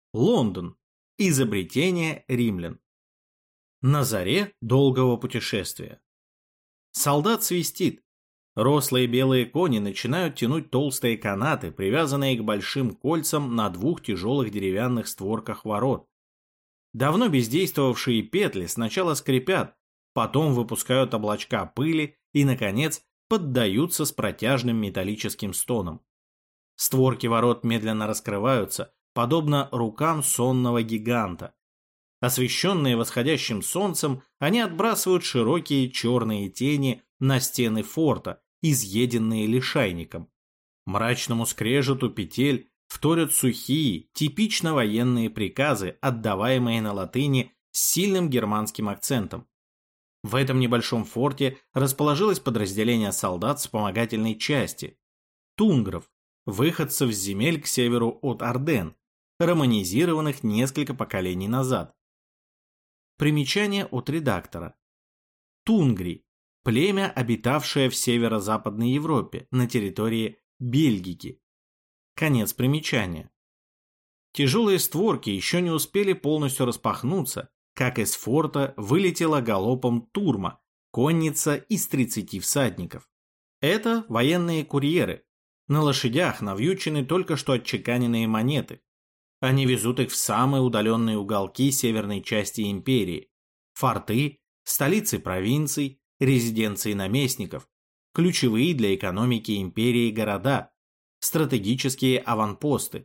Лондон. Изобретение римлян. На заре долгого путешествия. Солдат свистит. Рослые белые кони начинают тянуть толстые канаты, привязанные к большим кольцам на двух тяжелых деревянных створках ворот. Давно бездействовавшие петли сначала скрипят, потом выпускают облачка пыли и, наконец, поддаются с протяжным металлическим стоном. Створки ворот медленно раскрываются, подобно рукам сонного гиганта. Освещенные восходящим солнцем, они отбрасывают широкие черные тени на стены форта, изъеденные лишайником. Мрачному скрежету петель вторят сухие, типично военные приказы, отдаваемые на латыни с сильным германским акцентом. В этом небольшом форте расположилось подразделение солдат вспомогательной части – тунгров, выходцев с земель к северу от Арденн, романизированных несколько поколений назад. Примечание от редактора. Тунгри – племя, обитавшее в северо-западной Европе на территории Бельгики. Конец примечания. Тяжелые створки еще не успели полностью распахнуться, как из форта вылетела галопом турма, конница из 30 всадников. Это военные курьеры. На лошадях навьючены только что отчеканенные монеты. Они везут их в самые удаленные уголки северной части империи. Форты, столицы провинций, резиденции наместников, ключевые для экономики империи города, стратегические аванпосты.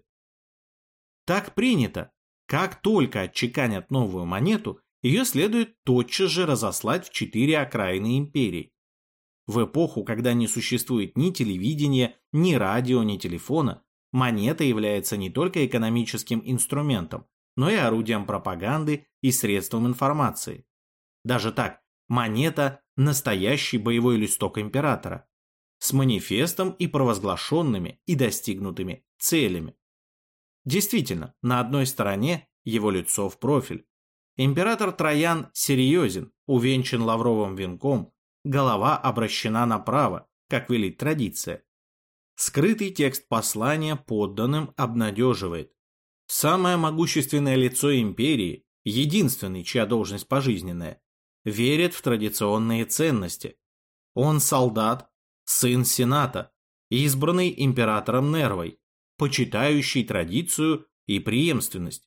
Так принято. Как только отчеканят новую монету, ее следует тотчас же разослать в 4 окраины империи. В эпоху, когда не существует ни телевидения, ни радио, ни телефона, монета является не только экономическим инструментом, но и орудием пропаганды и средством информации. Даже так, монета – настоящий боевой листок императора, с манифестом и провозглашенными и достигнутыми целями. Действительно, на одной стороне его лицо в профиль. Император Троян серьезен, увенчан лавровым венком, голова обращена направо, как велит традиция. Скрытый текст послания подданным обнадеживает. Самое могущественное лицо империи, единственный, чья должность пожизненная, верит в традиционные ценности. Он солдат, сын сената, избранный императором Нервой, почитающий традицию и преемственность.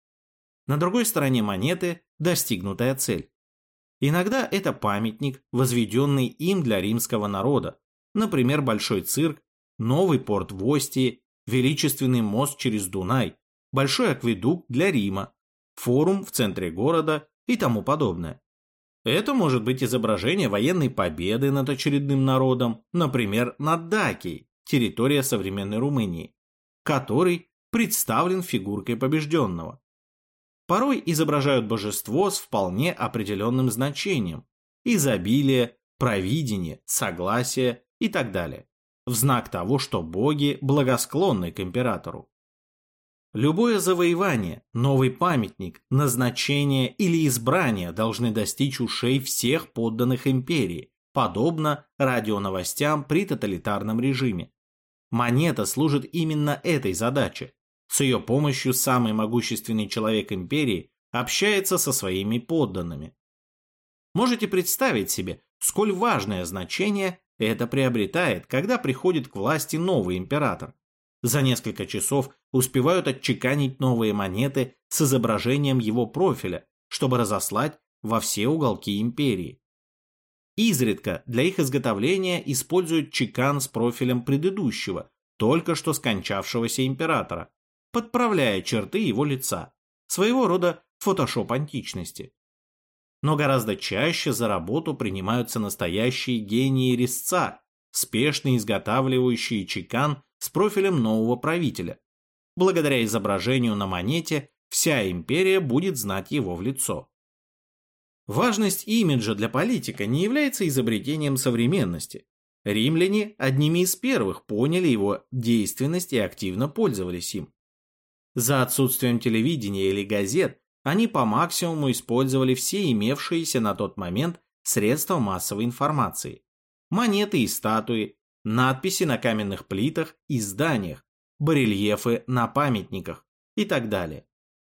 На другой стороне монеты достигнутая цель. Иногда это памятник, возведенный им для римского народа, например, большой цирк, новый порт в Остии, величественный мост через Дунай, большой акведук для Рима, форум в центре города и тому подобное. Это может быть изображение военной победы над очередным народом, например, над Дакией, территория современной Румынии, который представлен фигуркой побежденного. Порой изображают божество с вполне определенным значением – изобилие, провидение, согласие и так далее, в знак того, что боги благосклонны к императору. Любое завоевание, новый памятник, назначение или избрание должны достичь ушей всех подданных империи, подобно радионовостям при тоталитарном режиме. Монета служит именно этой задаче. С ее помощью самый могущественный человек империи общается со своими подданными. Можете представить себе, сколь важное значение это приобретает, когда приходит к власти новый император. За несколько часов успевают отчеканить новые монеты с изображением его профиля, чтобы разослать во все уголки империи. Изредка для их изготовления используют чекан с профилем предыдущего, только что скончавшегося императора, подправляя черты его лица, своего рода фотошоп античности. Но гораздо чаще за работу принимаются настоящие гении резца, спешно изготавливающие чекан с профилем нового правителя. Благодаря изображению на монете вся империя будет знать его в лицо. Важность имиджа для политика не является изобретением современности. Римляне одними из первых поняли его действенность и активно пользовались им. За отсутствием телевидения или газет они по максимуму использовали все имевшиеся на тот момент средства массовой информации. Монеты и статуи, надписи на каменных плитах и зданиях, барельефы на памятниках и так далее.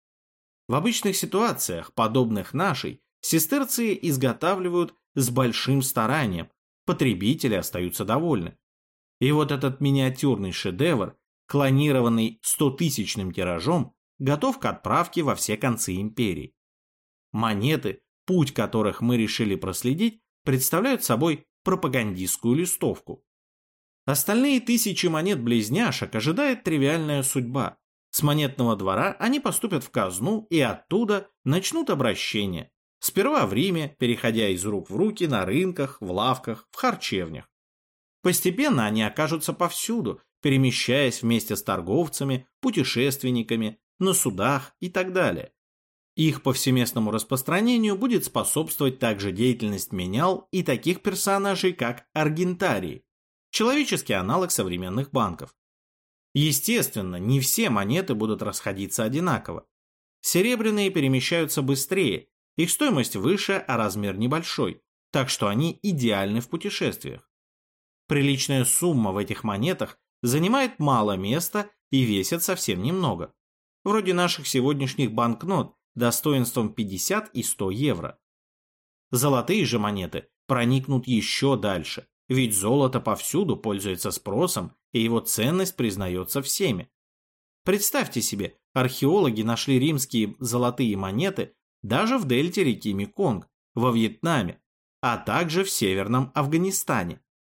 В обычных ситуациях, подобных нашей, сестерции изготавливают с большим старанием, потребители остаются довольны. И вот этот миниатюрный шедевр, клонированный 100-тысячным тиражом, готов к отправке во все концы империи. Монеты, путь которых мы решили проследить, представляют собой пропагандистскую листовку. Остальные тысячи монет-близняшек ожидает тривиальная судьба. С монетного двора они поступят в казну и оттуда начнут обращение. Сперва в Риме, переходя из рук в руки на рынках, в лавках, в харчевнях. Постепенно они окажутся повсюду, перемещаясь вместе с торговцами, путешественниками, на судах и так далее. Их повсеместному распространению будет способствовать также деятельность менял и таких персонажей, как аргентарии, человеческий аналог современных банков. Естественно, не все монеты будут расходиться одинаково. Серебряные перемещаются быстрее, их стоимость выше, а размер небольшой, так что они идеальны в путешествиях. Приличная сумма в этих монетах занимает мало места и весит совсем немного. Вроде наших сегодняшних банкнот достоинством 50 и 100 евро. Золотые же монеты проникнут еще дальше, ведь золото повсюду пользуется спросом, и его ценность признается всеми. Представьте себе, археологи нашли римские золотые монеты даже в дельте реки Меконг, во Вьетнаме, а также в северном Афганистане.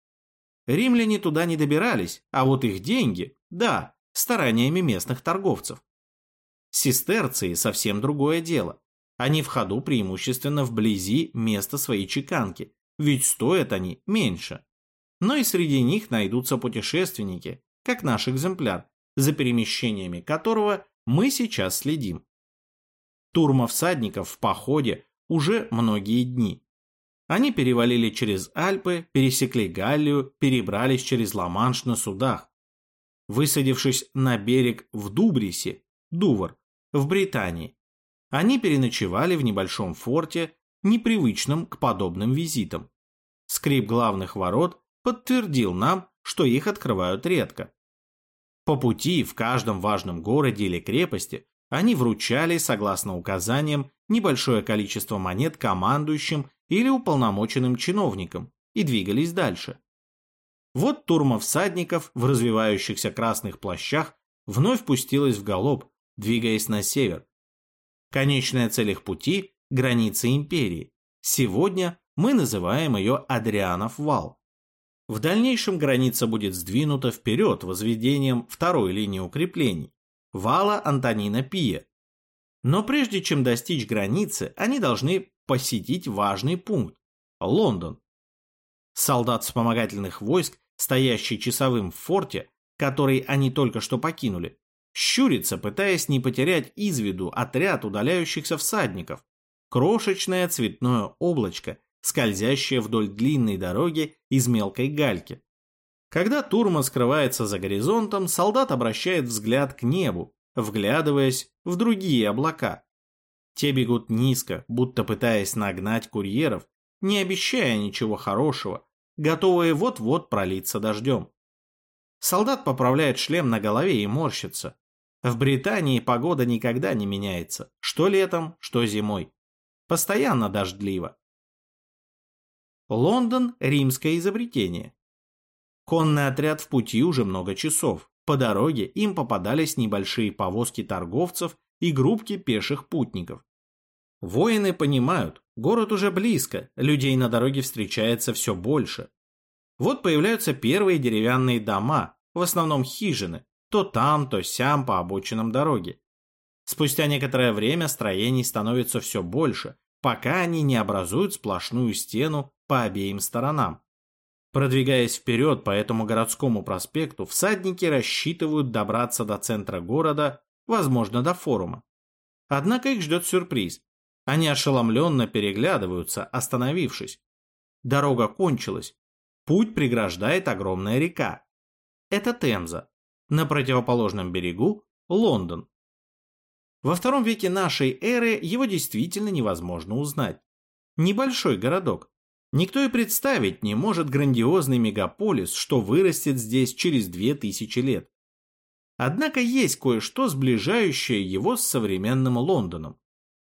Римляне туда не добирались, а вот их деньги, да, стараниями местных торговцев. Сестерции совсем другое дело. Они в ходу преимущественно вблизи места своей чеканки, ведь стоят они меньше. Но и среди них найдутся путешественники, как наш экземпляр, за перемещениями которого мы сейчас следим. Турма всадников в походе уже многие дни. Они перевалили через Альпы, пересекли Галлию, перебрались через Ла-Манш на судах. Высадившись на берег в Дубрисе, Дувр, в Британии, они переночевали в небольшом форте, непривычном к подобным визитам. Скрип главных ворот подтвердил нам, что их открывают редко. По пути в каждом важном городе или крепости они вручали, согласно указаниям, небольшое количество монет командующим или уполномоченным чиновникам и двигались дальше. Вот турма всадников в развивающихся красных плащах вновь пустилась в галоп, двигаясь на север. Конечная цель их пути – граница империи. Сегодня мы называем ее Адрианов вал. В дальнейшем граница будет сдвинута вперед возведением второй линии укреплений – вала Антонина Пия. Но прежде чем достичь границы, они должны посетить важный пункт – Лондон. Солдат вспомогательных войск, стоящий часовым в форте, который они только что покинули, щурится, пытаясь не потерять из виду отряд удаляющихся всадников. Крошечное цветное облачко, скользящее вдоль длинной дороги из мелкой гальки. Когда турма скрывается за горизонтом, солдат обращает взгляд к небу, вглядываясь в другие облака. Те бегут низко, будто пытаясь нагнать курьеров, не обещая ничего хорошего, готовые вот-вот пролиться дождем. Солдат поправляет шлем на голове и морщится. В Британии погода никогда не меняется, что летом, что зимой. Постоянно дождливо. Лондон – римское изобретение. Конный отряд в пути уже много часов. По дороге им попадались небольшие повозки торговцев и группки пеших путников. Воины понимают, город уже близко, людей на дороге встречается все больше. Вот появляются первые деревянные дома, в основном хижины, то там, то сям по обочинам дороги. Спустя некоторое время строений становится все больше, пока они не образуют сплошную стену по обеим сторонам. Продвигаясь вперед по этому городскому проспекту, всадники рассчитывают добраться до центра города, возможно, до форума. Однако их ждет сюрприз. Они ошеломленно переглядываются, остановившись. Дорога кончилась. Путь преграждает огромная река. Это Темза. На противоположном берегу – Лондон. Во II веке нашей эры его действительно невозможно узнать. Небольшой городок. Никто и представить не может грандиозный мегаполис, что вырастет здесь через 2000 лет. Однако есть кое-что, сближающее его с современным Лондоном.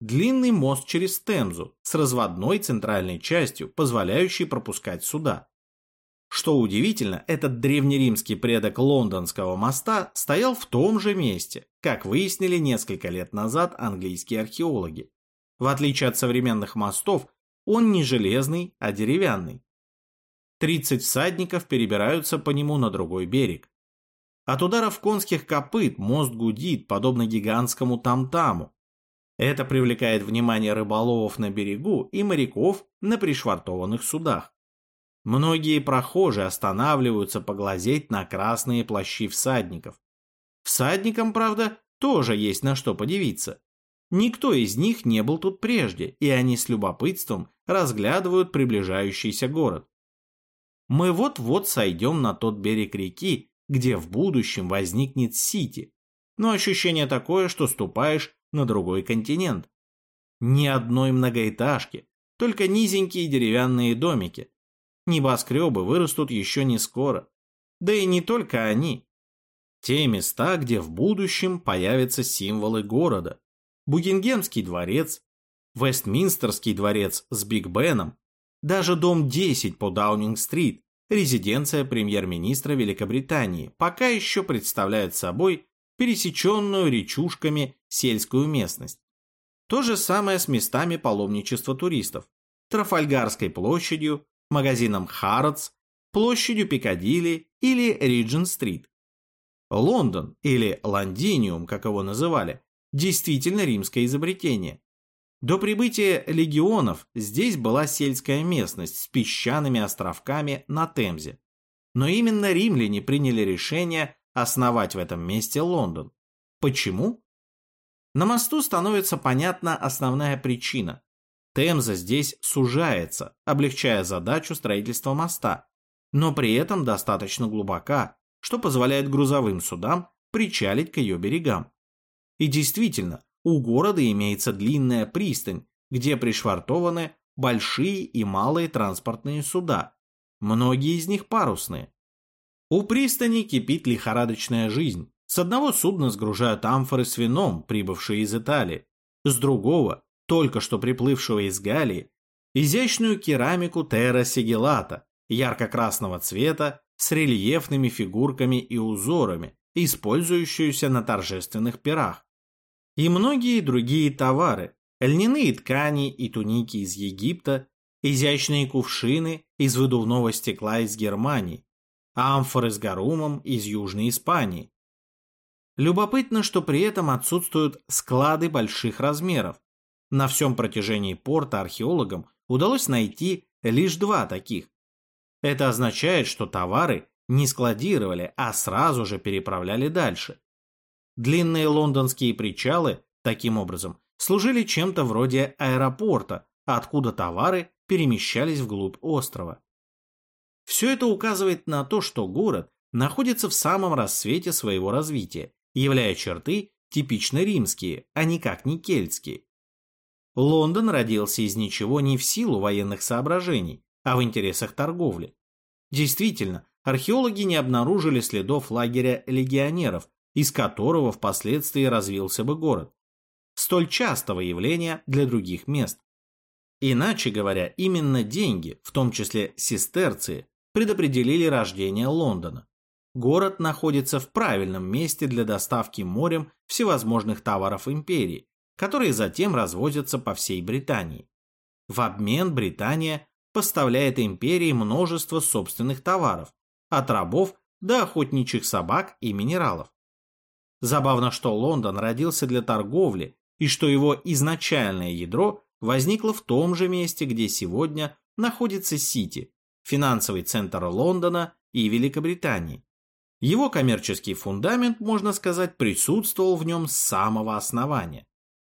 длинный мост через Темзу с разводной центральной частью, позволяющей пропускать суда. Что удивительно, этот древнеримский предок лондонского моста стоял в том же месте, как выяснили несколько лет назад английские археологи. В отличие от современных мостов, он не железный, а деревянный. 30 всадников перебираются по нему на другой берег. От ударов конских копыт мост гудит, подобно гигантскому там-таму. Это привлекает внимание рыболовов на берегу и моряков на пришвартованных судах. Многие прохожие останавливаются поглазеть на красные плащи всадников. Всадникам, правда, тоже есть на что подивиться. Никто из них не был тут прежде, и они с любопытством разглядывают приближающийся город. Мы вот-вот сойдем на тот берег реки, где в будущем возникнет Сити, но ощущение такое, что ступаешь на другой континент. Ни одной многоэтажки, только низенькие деревянные домики. Небоскребы вырастут еще не скоро. Да и не только они. Те места, где в будущем появятся символы города. Букингемский дворец, Вестминстерский дворец с Биг Беном, даже дом 10 по Даунинг-стрит, резиденция премьер-министра Великобритании, пока еще представляет собой пересеченную речушками сельскую местность. То же самое с местами паломничества туристов, Трафальгарской площадью, магазином Harrods, площадью Пикадилли или Риджент-стрит. Лондон, или Лондиниум, как его называли, действительно римское изобретение. До прибытия легионов здесь была сельская местность с песчаными островками на Темзе. Но именно римляне приняли решение основать в этом месте Лондон. Почему? На мосту становится понятна основная причина. Темза здесь сужается, облегчая задачу строительства моста, но при этом достаточно глубока, что позволяет грузовым судам причалить к ее берегам. И действительно, у города имеется длинная пристань, где пришвартованы большие и малые транспортные суда, многие из них парусные. У пристани кипит лихорадочная жизнь. С одного судна сгружают амфоры с вином, прибывшие из Италии, с другого, только что приплывшего из Галлии, изящную керамику терра сигиллата, ярко-красного цвета, с рельефными фигурками и узорами, использующуюся на торжественных пирах. И многие другие товары, льняные ткани и туники из Египта, изящные кувшины из выдувного стекла из Германии, амфоры с гарумом из Южной Испании. Любопытно, что при этом отсутствуют склады больших размеров. На всем протяжении порта археологам удалось найти лишь 2 таких. Это означает, что товары не складировали, а сразу же переправляли дальше. Длинные лондонские причалы, таким образом, служили чем-то вроде аэропорта, откуда товары перемещались вглубь острова. Все это указывает на то, что город находится в самом расцвете своего развития, являя черты типично римские, а никак не кельтские. Лондон родился из ничего не в силу военных соображений, а в интересах торговли. Действительно, археологи не обнаружили следов лагеря легионеров, из которого впоследствии развился бы город. Столь частого явления для других мест. Иначе говоря, именно деньги, в том числе сестерции, предопределили рождение Лондона. Город находится в правильном месте для доставки морем всевозможных товаров империи, которые затем развозятся по всей Британии. В обмен Британия поставляет империи множество собственных товаров, от рабов до охотничьих собак и минералов. Забавно, что Лондон родился для торговли и что его изначальное ядро возникло в том же месте, где сегодня находится Сити, финансовый центр Лондона и Великобритании. Его коммерческий фундамент, можно сказать, присутствовал в нем с самого основания.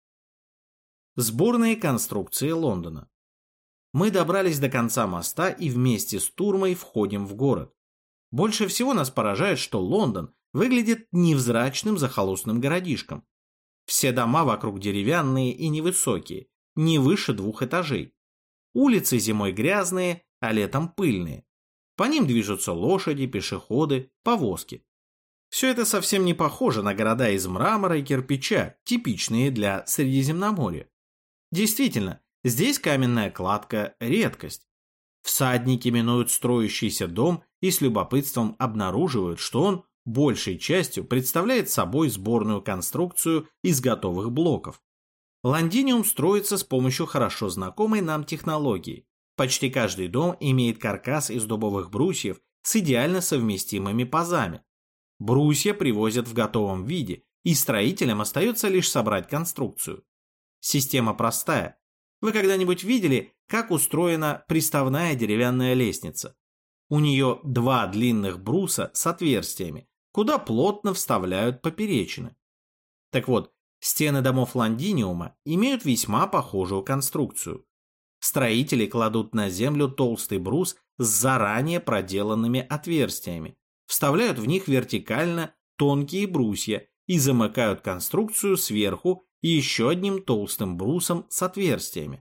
Сборные конструкции Лондона. Мы добрались до конца моста и вместе с Турмой входим в город. Больше всего нас поражает, что Лондон выглядит невзрачным захолустным городишком. Все дома вокруг деревянные и невысокие, не выше 2 этажей. Улицы зимой грязные, а летом пыльные. По ним движутся лошади, пешеходы, повозки. Все это совсем не похоже на города из мрамора и кирпича, типичные для Средиземноморья. Действительно, здесь каменная кладка – редкость. Всадники минуют строящийся дом и с любопытством обнаруживают, что он большей частью представляет собой сборную конструкцию из готовых блоков. Лондиниум строится с помощью хорошо знакомой нам технологии. Почти каждый дом имеет каркас из дубовых брусьев с идеально совместимыми пазами. Брусья привозят в готовом виде, и строителям остается лишь собрать конструкцию. Система простая. Вы когда-нибудь видели, как устроена приставная деревянная лестница? У нее 2 длинных бруса с отверстиями, куда плотно вставляют поперечины. Так вот, стены домов Лондиниума имеют весьма похожую конструкцию. Строители кладут на землю толстый брус с заранее проделанными отверстиями, вставляют в них вертикально тонкие брусья и замыкают конструкцию сверху еще одним толстым брусом с отверстиями.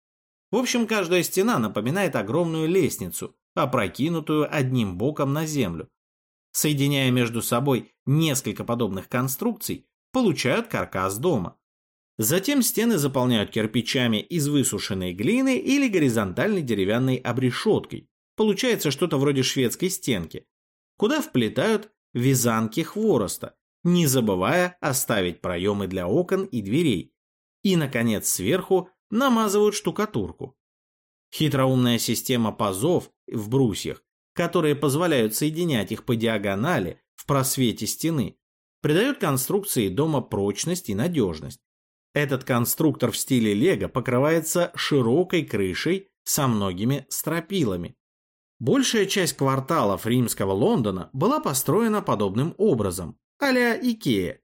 В общем, каждая стена напоминает огромную лестницу, опрокинутую одним боком на землю. Соединяя между собой несколько подобных конструкций, получают каркас дома. Затем стены заполняют кирпичами из высушенной глины или горизонтальной деревянной обрешеткой. Получается что-то вроде шведской стенки, куда вплетают вязанки хвороста, не забывая оставить проемы для окон и дверей. И, наконец, сверху намазывают штукатурку. Хитроумная система пазов в брусьях, которые позволяют соединять их по диагонали в просвете стены, придает конструкции дома прочность и надежность. Этот конструктор в стиле лего покрывается широкой крышей со многими стропилами. Большая часть кварталов римского Лондона была построена подобным образом, а-ля Икеа.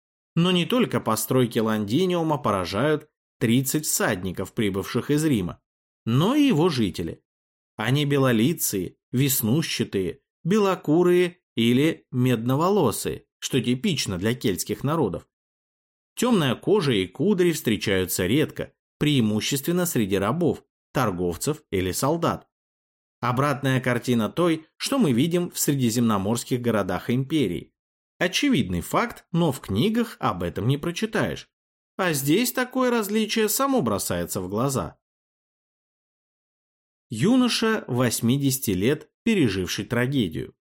Но не только постройки Лондиниума поражают 30 всадников, прибывших из Рима, но и его жители. Они белолицые, веснушчатые, белокурые или медноволосые, что типично для кельтских народов. Темная кожа и кудри встречаются редко, преимущественно среди рабов, торговцев или солдат. Обратная картина той, что мы видим в средиземноморских городах империи. Очевидный факт, но в книгах об этом не прочитаешь. А здесь такое различие само бросается в глаза. Юноша 80 лет, переживший трагедию.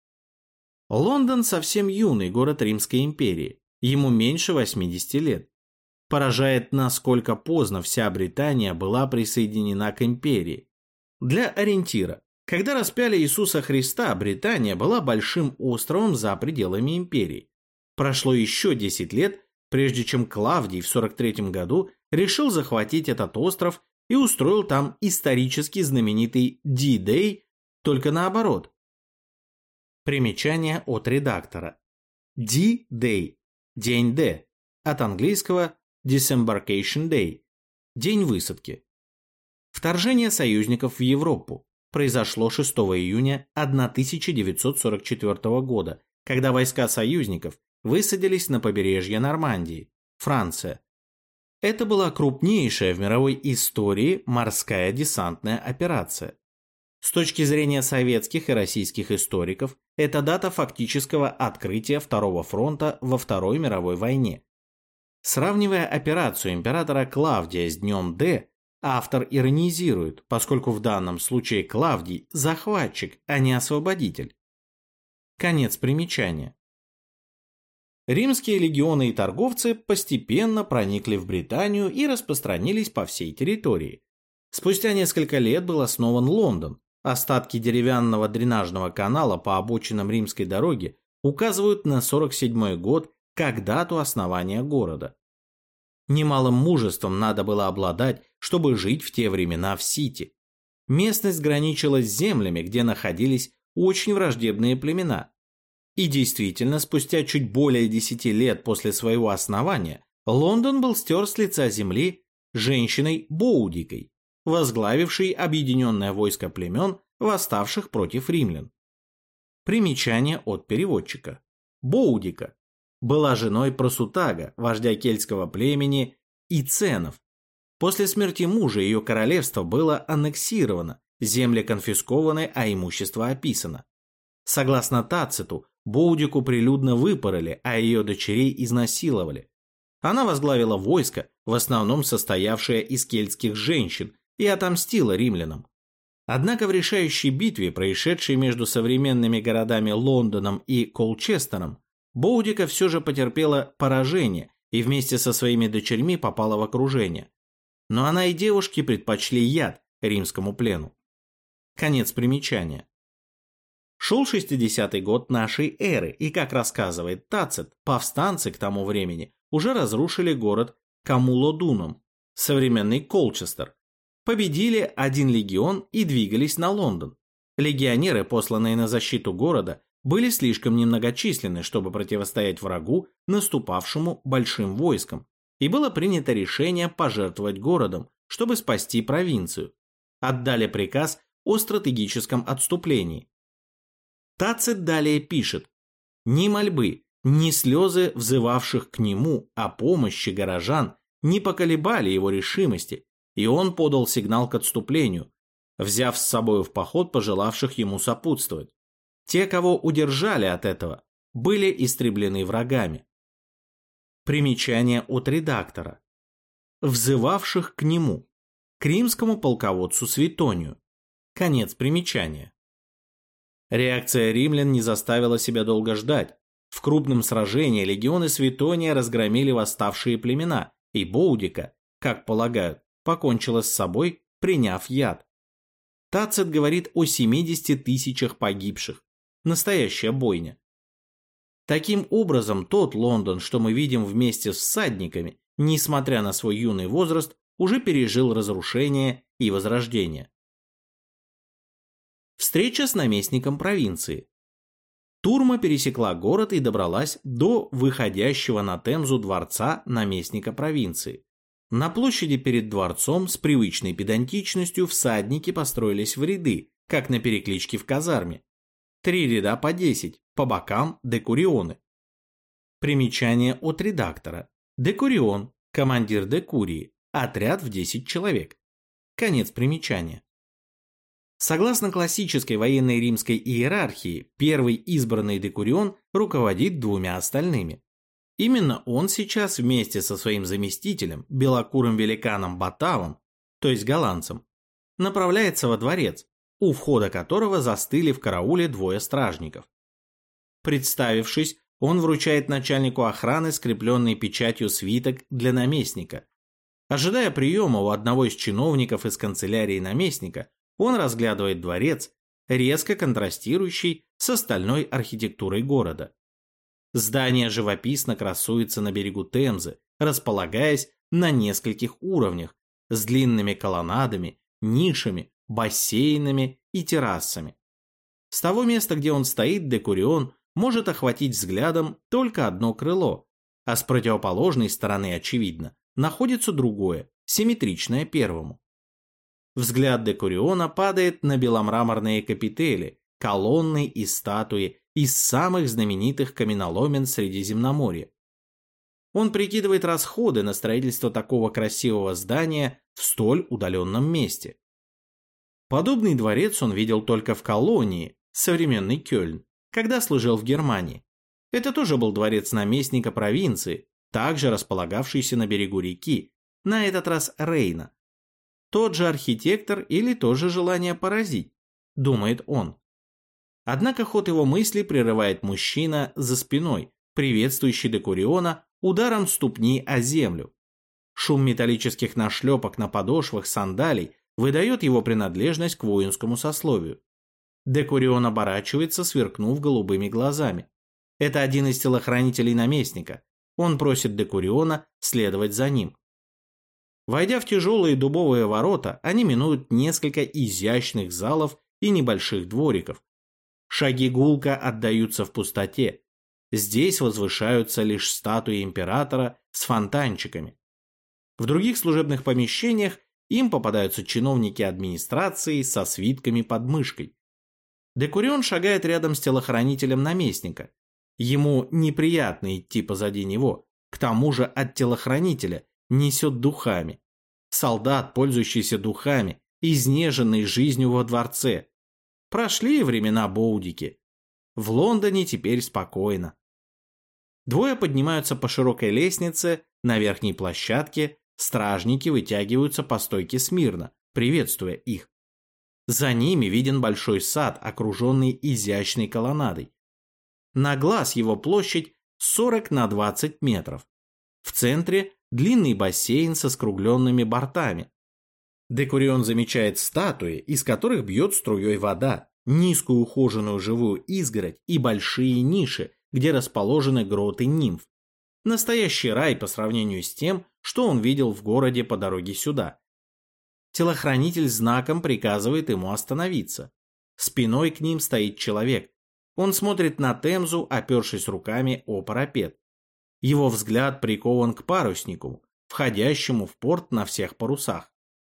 Лондон совсем юный город Римской империи. Ему меньше 80 лет. Поражает, насколько поздно вся Британия была присоединена к империи. Для ориентира, когда распяли Иисуса Христа, Британия была большим островом за пределами империи. Прошло еще 10 лет, прежде чем Клавдий в 43 году решил захватить этот остров и устроил там исторически знаменитый D-Day, только наоборот. Примечание от редактора. D-Day. День Д, от английского Disembarkation Day, день высадки. Вторжение союзников в Европу произошло 6 июня 1944 года, когда войска союзников высадились на побережье Нормандии, Франция. Это была крупнейшая в мировой истории морская десантная операция. С точки зрения советских и российских историков, это дата фактического открытия Второго фронта во Второй мировой войне. Сравнивая операцию императора Клавдия с днем Д, автор иронизирует, поскольку в данном случае Клавдий – захватчик, а не освободитель. Конец примечания. Римские легионы и торговцы постепенно проникли в Британию и распространились по всей территории. Спустя несколько лет был основан Лондон. Остатки деревянного дренажного канала по обочинам римской дороги указывают на 47 год как дату основания города. Немалым мужеством надо было обладать, чтобы жить в те времена в Сити. Местность граничила с землями, где находились очень враждебные племена. И действительно, спустя чуть более 10 лет после своего основания, Лондон был стер с лица земли женщиной Боудикой, возглавившей объединенное войско племен, восставших против римлян. Примечание от переводчика. Боудика была женой Просутага, вождя кельтского племени Иценов. После смерти мужа ее королевство было аннексировано, земли конфискованы, а имущество описано. Согласно Тациту, Боудику прилюдно выпороли, а ее дочерей изнасиловали. Она возглавила войско, в основном состоявшее из кельтских женщин, и отомстила римлянам. Однако в решающей битве, происшедшей между современными городами Лондоном и Колчестером, Боудика все же потерпела поражение и вместе со своими дочерьми попала в окружение. Но она и девушки предпочли яд римскому плену. Конец примечания. Шел 60-й год нашей эры, и, как рассказывает Тацит, повстанцы к тому времени уже разрушили город Камулодунум, современный Колчестер, победили один легион и двигались на Лондон. Легионеры, посланные на защиту города, были слишком немногочисленны, чтобы противостоять врагу, наступавшему большим войском, и было принято решение пожертвовать городом, чтобы спасти провинцию. Отдали приказ о стратегическом отступлении. Тацит далее пишет: «Ни мольбы, ни слезы взывавших к нему о помощи горожан не поколебали его решимости, и он подал сигнал к отступлению, взяв с собой в поход пожелавших ему сопутствовать. Те, кого удержали от этого, были истреблены врагами». Примечание от редактора. Взывавших к нему, к римскому полководцу Светонию. Конец примечания. Реакция римлян не заставила себя долго ждать. В крупном сражении легионы Светония разгромили восставшие племена, и Боудика, как полагают, покончила с собой, приняв яд. Тацит говорит о 70 тысячах погибших. Настоящая бойня. Таким образом, тот Лондон, что мы видим вместе с всадниками, несмотря на свой юный возраст, уже пережил разрушение и возрождение. Встреча с наместником провинции. Турма пересекла город и добралась до выходящего на Темзу дворца наместника провинции. На площади перед дворцом с привычной педантичностью всадники построились в ряды, как на перекличке в казарме. 3 ряда по 10, по бокам декурионы. Примечание от редактора. Декурион, командир декурии, отряд в 10 человек. Конец примечания. Согласно классической военной римской иерархии, первый избранный декурион руководит 2 остальными. Именно он сейчас вместе со своим заместителем, белокурым великаном Батавом, то есть голландцем, направляется во дворец, у входа которого застыли в карауле 2 стражников. Представившись, он вручает начальнику охраны скрепленный печатью свиток для наместника. Ожидая приема у одного из чиновников из канцелярии наместника, он разглядывает дворец, резко контрастирующий с остальной архитектурой города. Здание живописно красуется на берегу Темзы, располагаясь на нескольких уровнях, с длинными колоннадами, нишами, бассейнами и террасами. С того места, где он стоит, декурион может охватить взглядом только одно крыло, а с противоположной стороны, очевидно, находится другое, симметричное первому. Взгляд декуриона падает на беломраморные капители, колонны и статуи из самых знаменитых каменоломен Средиземноморья. Он прикидывает расходы на строительство такого красивого здания в столь удаленном месте. Подобный дворец он видел только в Колонии, современный Кёльн, когда служил в Германии. Это тоже был дворец наместника провинции, также располагавшийся на берегу реки, на этот раз Рейна. Тот же архитектор или то же желание поразить, думает он. Однако ход его мысли прерывает мужчина за спиной, приветствующий декуриона ударом ступни о землю. Шум металлических нашлепок на подошвах сандалий выдает его принадлежность к воинскому сословию. Декурион оборачивается, сверкнув голубыми глазами. Это один из телохранителей наместника. Он просит декуриона следовать за ним. Войдя в тяжелые дубовые ворота, они минуют несколько изящных залов и небольших двориков. Шаги гулко отдаются в пустоте. Здесь возвышаются лишь статуи императора с фонтанчиками. В других служебных помещениях им попадаются чиновники администрации со свитками под мышкой. Декурион шагает рядом с телохранителем наместника. Ему неприятно идти позади него, к тому же от телохранителя несет духами. Солдат, пользующийся духами, изнеженный жизнью во дворце. Прошли времена Боудики. В Лондоне теперь спокойно. Двое поднимаются по широкой лестнице На верхней площадке стражники вытягиваются по стойке смирно, приветствуя их. За ними виден большой сад, окруженный изящной колоннадой. На глаз его площадь 40 на 20 метров. В центре длинный бассейн со скругленными бортами. Декурион замечает статуи, из которых бьет струей вода, низкую ухоженную живую изгородь и большие ниши, где расположены гроты нимф. Настоящий рай по сравнению с тем, что он видел в городе по дороге сюда. Телохранитель знаком приказывает ему остановиться. Спиной к ним стоит человек. Он смотрит на Темзу, опершись руками о парапет. Его взгляд прикован к паруснику, входящему в порт на всех парусах.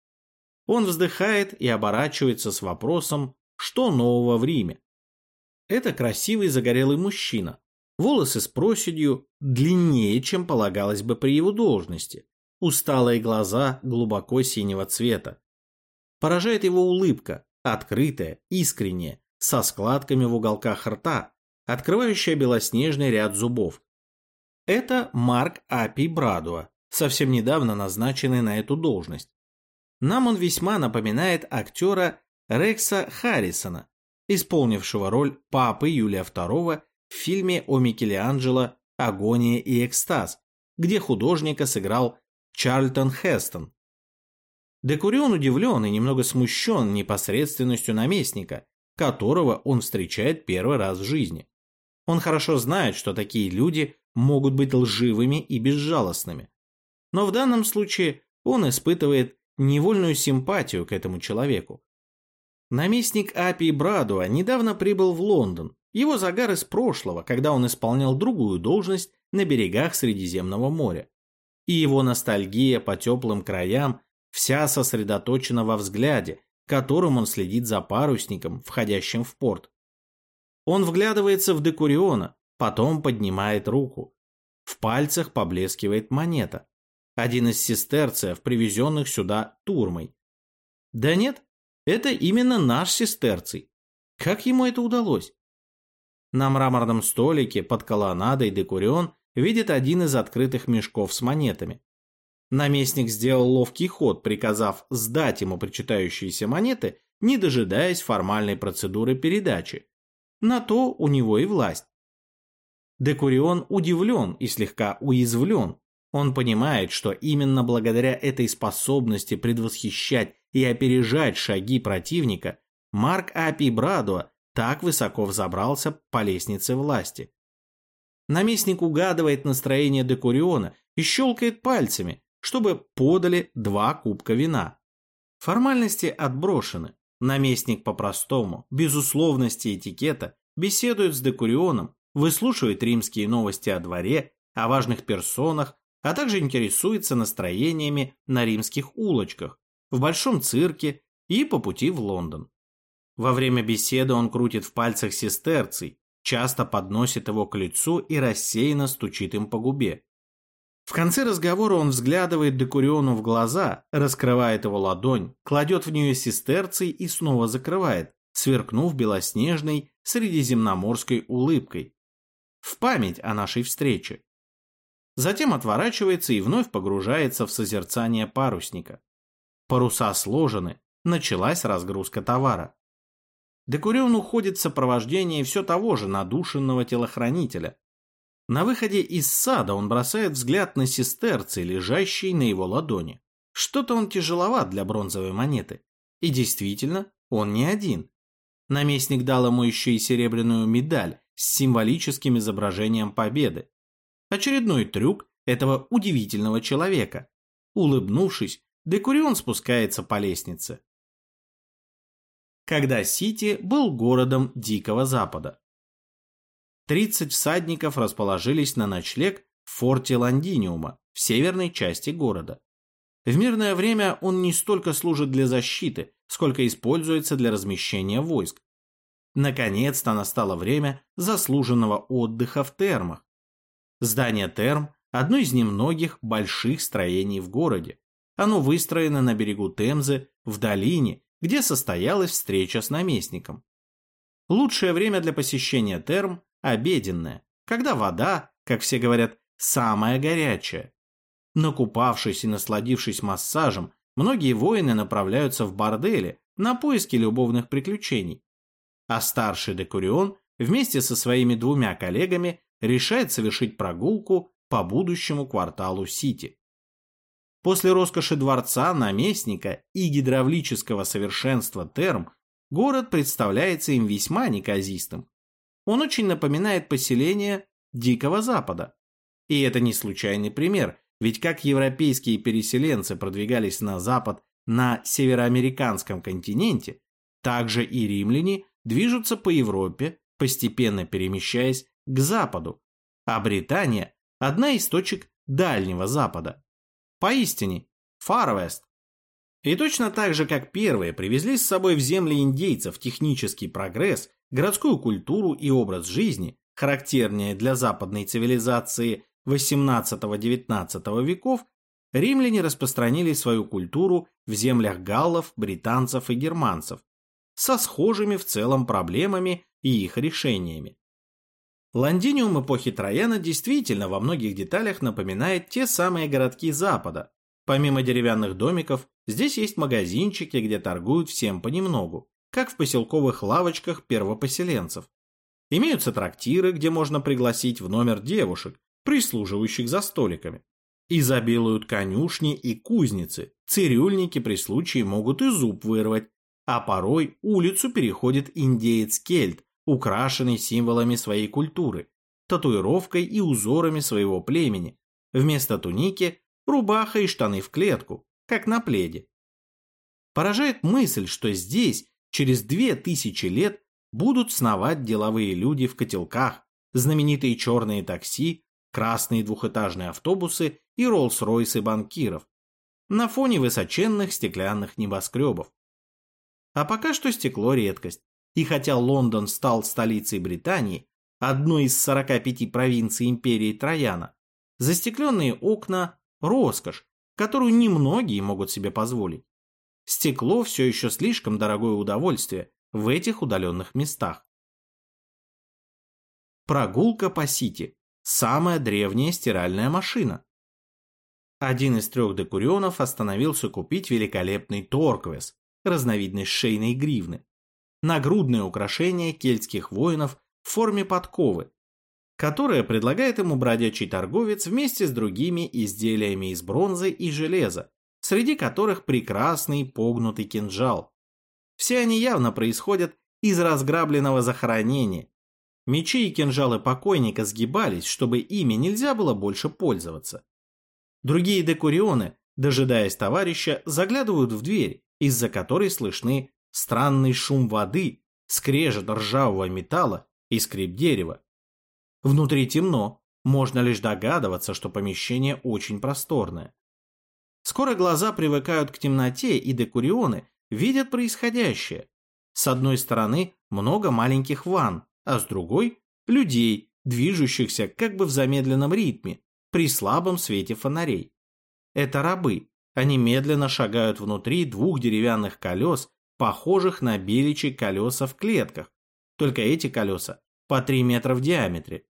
Он вздыхает и оборачивается с вопросом, что нового в Риме. Это красивый загорелый мужчина. Волосы с проседью длиннее, чем полагалось бы при его должности. Усталые глаза глубоко синего цвета. Поражает его улыбка, открытая, искренняя, со складками в уголках рта, открывающая белоснежный ряд зубов. Это Марк Аппий Брадуа, совсем недавно назначенный на эту должность. Нам он весьма напоминает актера Рекса Харрисона, исполнившего роль папы Юлия II в фильме о Микеланджело «Агония и экстаз», где художника сыграл Чарльтон Хестон. Декурион удивлен и немного смущен непосредственностью наместника, которого он встречает первый раз в жизни. Он хорошо знает, что такие люди могут быть лживыми и безжалостными. Но в данном случае он испытывает невольную симпатию к этому человеку. Наместник Аппий Брадуа недавно прибыл в Лондон. Его загар из прошлого, когда он исполнял другую должность на берегах Средиземного моря. И его ностальгия по теплым краям вся сосредоточена во взгляде, которым он следит за парусником, входящим в порт. Он вглядывается в Декуриона, потом поднимает руку. В пальцах поблескивает монета. Один из сестерциев, привезенных сюда турмой. Да нет, это именно наш сестерций. Как ему это удалось? На мраморном столике под колоннадой Декурион видит один из открытых мешков с монетами. Наместник сделал ловкий ход, приказав сдать ему причитающиеся монеты, не дожидаясь формальной процедуры передачи. На то у него и власть. Декурион удивлен и слегка уязвлен. Он понимает, что именно благодаря этой способности предвосхищать и опережать шаги противника Марк Аппий Брадуа так высоко взобрался по лестнице власти. Наместник угадывает настроение Декуриона и щелкает пальцами, чтобы подали 2 кубка вина. Формальности отброшены. Наместник по-простому, без условности этикета, беседует с Декурионом, выслушивает римские новости о дворе, о важных персонах, а также интересуется настроениями на римских улочках, в большом цирке и по пути в Лондон. Во время беседы он крутит в пальцах сестерций, часто подносит его к лицу и рассеянно стучит им по губе. В конце разговора он взглядывает Декуриону в глаза, раскрывает его ладонь, кладет в нее сестерций и снова закрывает, сверкнув белоснежной средиземноморской улыбкой. В память о нашей встрече. Затем отворачивается и вновь погружается в созерцание парусника. Паруса сложены, началась разгрузка товара. Декурион уходит в сопровождении все того же надушенного телохранителя. На выходе из сада он бросает взгляд на сестерций, лежащий на его ладони. Что-то он тяжеловат для бронзовой монеты. И действительно, он не один. Наместник дал ему еще и серебряную медаль с символическим изображением победы. Очередной трюк этого удивительного человека. Улыбнувшись, Декурион спускается по лестнице. Когда Сити был городом Дикого Запада. 30 всадников расположились на ночлег в форте Лондиниума в северной части города. В мирное время он не столько служит для защиты, сколько используется для размещения войск. Наконец-то настало время заслуженного отдыха в термах. Здание терм – одно из немногих больших строений в городе. Оно выстроено на берегу Темзы, в долине, где состоялась встреча с наместником. Лучшее время для посещения терм – обеденное, когда вода, как все говорят, самая горячая. Накупавшись и насладившись массажем, многие воины направляются в бордели на поиски любовных приключений. А старший Декурион вместе со своими двумя коллегами решает совершить прогулку по будущему кварталу Сити. После роскоши дворца, наместника и гидравлического совершенства терм, город представляется им весьма неказистым. Он очень напоминает поселение Дикого Запада. И это не случайный пример, ведь как европейские переселенцы продвигались на запад на североамериканском континенте, так же и римляне движутся по Европе, постепенно перемещаясь к западу, а Британия – одна из точек Дальнего Запада. Поистине, Far West. И точно так же, как первые привезли с собой в земли индейцев технический прогресс, городскую культуру и образ жизни, характерные для западной цивилизации XVIII-XIX веков, римляне распространили свою культуру в землях галлов, британцев и германцев, со схожими в целом проблемами и их решениями. Лондиниум эпохи Трояна действительно во многих деталях напоминает те самые городки Запада. Помимо деревянных домиков, здесь есть магазинчики, где торгуют всем понемногу, как в поселковых лавочках первопоселенцев. Имеются трактиры, где можно пригласить в номер девушек, прислуживающих за столиками. Изобилуют конюшни и кузницы, цирюльники при случае могут и зуб вырвать, а порой улицу переходит индеец-кельт, украшенный символами своей культуры, татуировкой и узорами своего племени, вместо туники – рубаха и штаны в клетку, как на пледе. Поражает мысль, что здесь через 2000 лет будут сновать деловые люди в котелках, знаменитые черные такси, красные двухэтажные автобусы и Роллс-Ройсы банкиров на фоне высоченных стеклянных небоскребов. А пока что стекло – редкость. И хотя Лондон стал столицей Британии, одной из 45 провинций империи Трояна, застекленные окна – роскошь, которую немногие могут себе позволить. Стекло все еще слишком дорогое удовольствие в этих удаленных местах. Прогулка по Сити – самая древняя стиральная машина. Один из 3 декурионов остановился купить великолепный торквес, разновидность шейной гривны, нагрудное украшение кельтских воинов в форме подковы, которое предлагает ему бродячий торговец вместе с другими изделиями из бронзы и железа, среди которых прекрасный погнутый кинжал. Все они явно происходят из разграбленного захоронения. Мечи и кинжалы покойника сгибались, чтобы ими нельзя было больше пользоваться. Другие декурионы, дожидаясь товарища, заглядывают в дверь, из-за которой слышны странный шум воды, скрежет ржавого металла и скрип дерева. Внутри темно, можно лишь догадываться, что помещение очень просторное. Скоро глаза привыкают к темноте, и декурионы видят происходящее. С одной стороны много маленьких ванн, а с другой – людей, движущихся как бы в замедленном ритме, при слабом свете фонарей. Это рабы, они медленно шагают внутри 2 деревянных колес, похожих на беличьи колеса в клетках, только эти колеса по 3 метра в диаметре.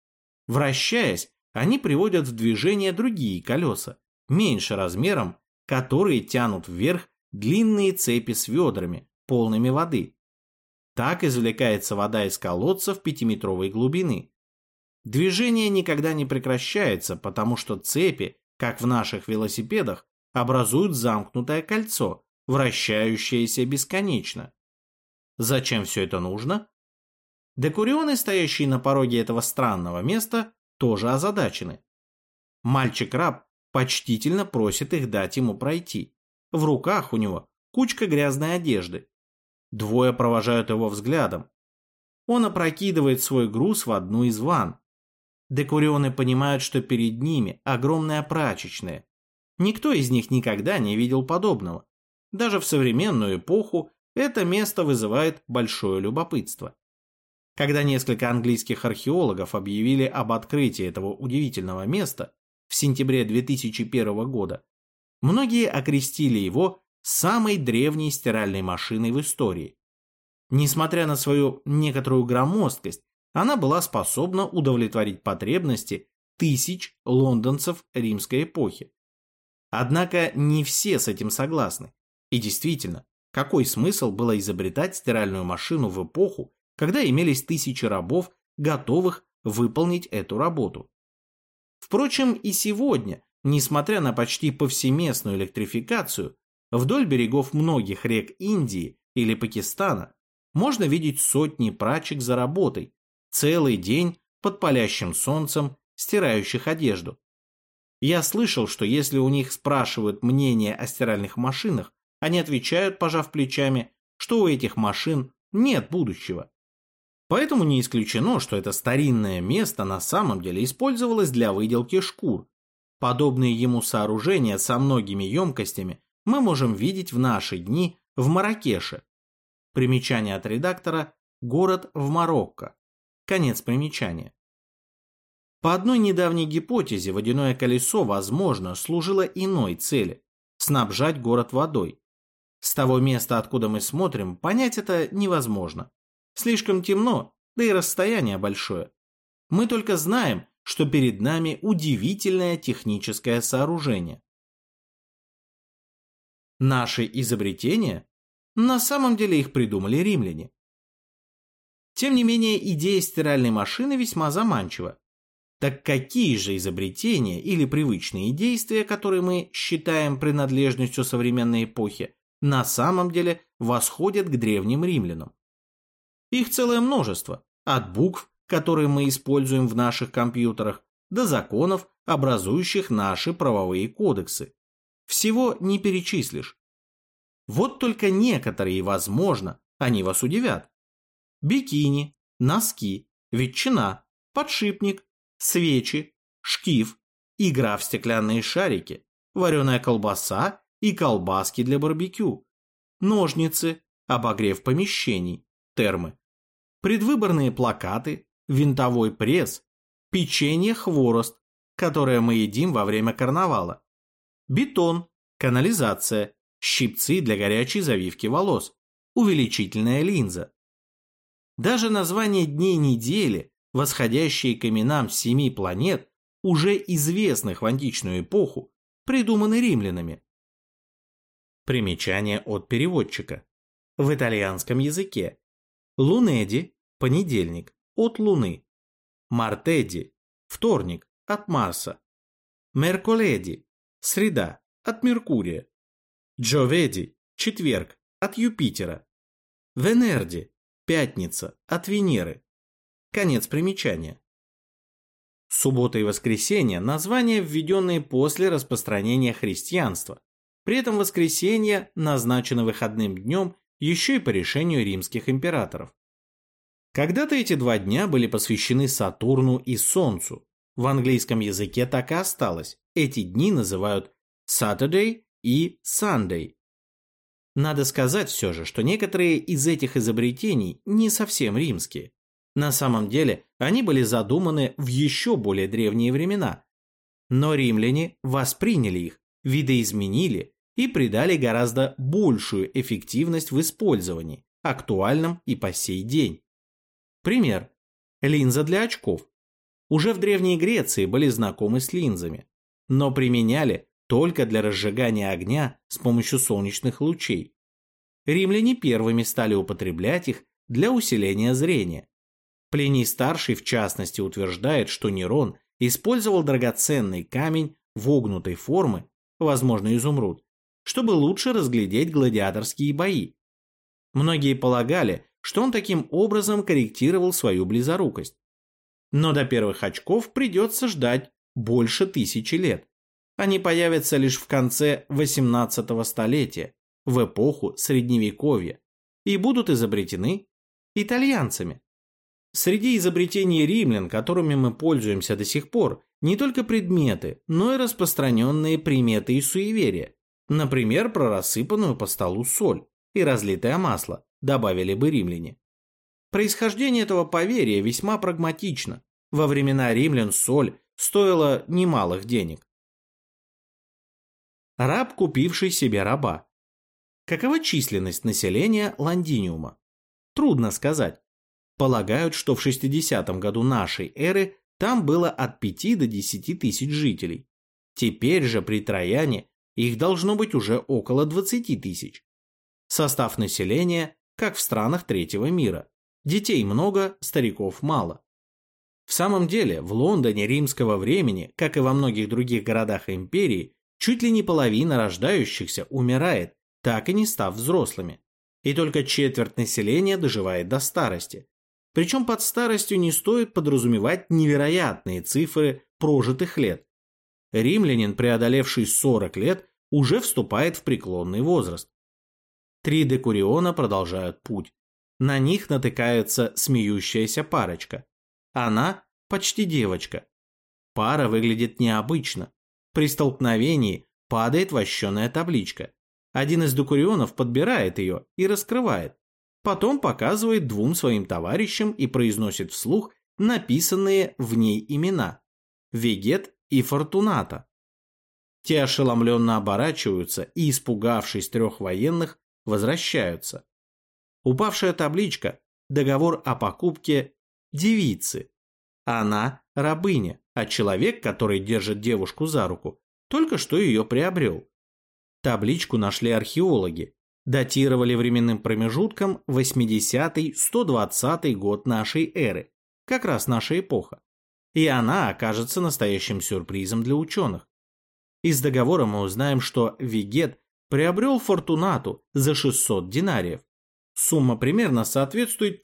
Вращаясь, они приводят в движение другие колеса, меньше размером, которые тянут вверх длинные цепи с ведрами, полными воды. Так извлекается вода из колодцев 5-метровой глубины. Движение никогда не прекращается, потому что цепи, как в наших велосипедах, образуют замкнутое кольцо, вращающееся бесконечно. Зачем все это нужно? Декурионы, стоящие на пороге этого странного места, тоже озадачены. Мальчик-раб почтительно просит их дать ему пройти. В руках у него кучка грязной одежды. 2 провожают его взглядом. Он опрокидывает свой груз в одну из ванн. Декурионы понимают, что перед ними огромная прачечная. Никто из них никогда не видел подобного. Даже в современную эпоху это место вызывает большое любопытство. Когда несколько английских археологов объявили об открытии этого удивительного места в сентябре 2001 года, многие окрестили его самой древней стиральной машиной в истории. Несмотря на свою некоторую громоздкость, она была способна удовлетворить потребности тысяч лондонцев римской эпохи. Однако не все с этим согласны. И действительно, какой смысл было изобретать стиральную машину в эпоху, когда имелись тысячи рабов, готовых выполнить эту работу? Впрочем, и сегодня, несмотря на почти повсеместную электрификацию, вдоль берегов многих рек Индии или Пакистана можно видеть сотни прачек за работой, целый день под палящим солнцем, стирающих одежду. Я слышал, что если у них спрашивают мнение о стиральных машинах, они отвечают, пожав плечами, что у этих машин нет будущего. Поэтому не исключено, что это старинное место на самом деле использовалось для выделки шкур. Подобные ему сооружения со многими емкостями мы можем видеть в наши дни в Марракеше. Примечание от редактора «Город в Марокко». Конец примечания. По одной недавней гипотезе, водяное колесо, возможно, служило иной цели – снабжать город водой. С того места, откуда мы смотрим, понять это невозможно. Слишком темно, да и расстояние большое. Мы только знаем, что перед нами удивительное техническое сооружение. Наши изобретения? На самом деле их придумали римляне. Тем не менее, идея стиральной машины весьма заманчива. Так какие же изобретения или привычные действия, которые мы считаем принадлежностью современной эпохи, на самом деле восходят к древним римлянам? Их целое множество, от букв, которые мы используем в наших компьютерах, до законов, образующих наши правовые кодексы. Всего не перечислишь. Вот только некоторые, возможно, они вас удивят. Бикини, носки, ветчина, подшипник, свечи, шкив, игра в стеклянные шарики, вареная колбаса и колбаски для барбекю, ножницы, обогрев помещений, термы, предвыборные плакаты, винтовой пресс, печенье-хворост, которое мы едим во время карнавала, бетон, канализация, щипцы для горячей завивки волос, увеличительная линза. Даже названия дней недели, восходящие к именам 7 планет, уже известных в античную эпоху, придуманы римлянами. Примечание от переводчика. В итальянском языке лунеди – понедельник, от Луны. Мартеди – вторник, от Марса. Мерколеди – среда, от Меркурия. Джоведи – четверг, от Юпитера. Венерди – пятница, от Венеры. Конец примечания. Суббота и воскресенье – названия, введенные после распространения христианства. При этом воскресенье назначено выходным днем еще и по решению римских императоров. Когда-то эти два дня были посвящены Сатурну и Солнцу. В английском языке так и осталось. Эти дни называют Saturday и Sunday. Надо сказать все же, что некоторые из этих изобретений не совсем римские. На самом деле они были задуманы в еще более древние времена. Но римляне восприняли их, видоизменили и придали гораздо большую эффективность в использовании, актуальном и по сей день. Пример. Линза для очков. Уже в Древней Греции были знакомы с линзами, но применяли только для разжигания огня с помощью солнечных лучей. Римляне первыми стали употреблять их для усиления зрения. Плиний-старший в частности утверждает, что Нерон использовал драгоценный камень вогнутой формы, возможно изумруд, чтобы лучше разглядеть гладиаторские бои. Многие полагали, что он таким образом корректировал свою близорукость. Но до первых очков придется ждать больше 1000 лет. Они появятся лишь в конце 18 столетия, в эпоху Средневековья, и будут изобретены итальянцами. Среди изобретений римлян, которыми мы пользуемся до сих пор, не только предметы, но и распространенные приметы и суеверия. Например, про рассыпанную по столу соль и разлитое масло, добавили бы римляне. Происхождение этого поверья весьма прагматично. Во времена римлян соль стоила немалых денег. Раб, купивший себе раба. Какова численность населения Лондиниума? Трудно сказать. Полагают, что в 60 году нашей эры там было от 5 до 10 тысяч жителей. Теперь же при Трояне Их должно быть уже около 20 тысяч. Состав населения, как в странах третьего мира. Детей много, стариков мало. В самом деле, в Лондоне римского времени, как и во многих других городах империи, чуть ли не половина рождающихся умирает, так и не став взрослыми. И только четверть населения доживает до старости. Причем под старостью не стоит подразумевать невероятные цифры прожитых лет. Римлянин, преодолевший 40 лет, уже вступает в преклонный возраст. 3 декуриона продолжают путь. На них натыкается смеющаяся парочка. Она почти девочка. Пара выглядит необычно. При столкновении падает вощеная табличка. Один из декурионов подбирает ее и раскрывает. Потом показывает 2 своим товарищам и произносит вслух написанные в ней имена – Вегет и Фортуната. Те ошеломленно оборачиваются и, испугавшись 3 военных, возвращаются. Упавшая табличка – договор о покупке девицы. Она – рабыня, а человек, который держит девушку за руку, только что ее приобрел. Табличку нашли археологи. Датировали временным промежутком 80-120 год нашей эры, как раз наша эпоха. И она окажется настоящим сюрпризом для ученых. Из договора мы узнаем, что Вегет приобрел Фортунату за 600 динариев. Сумма примерно соответствует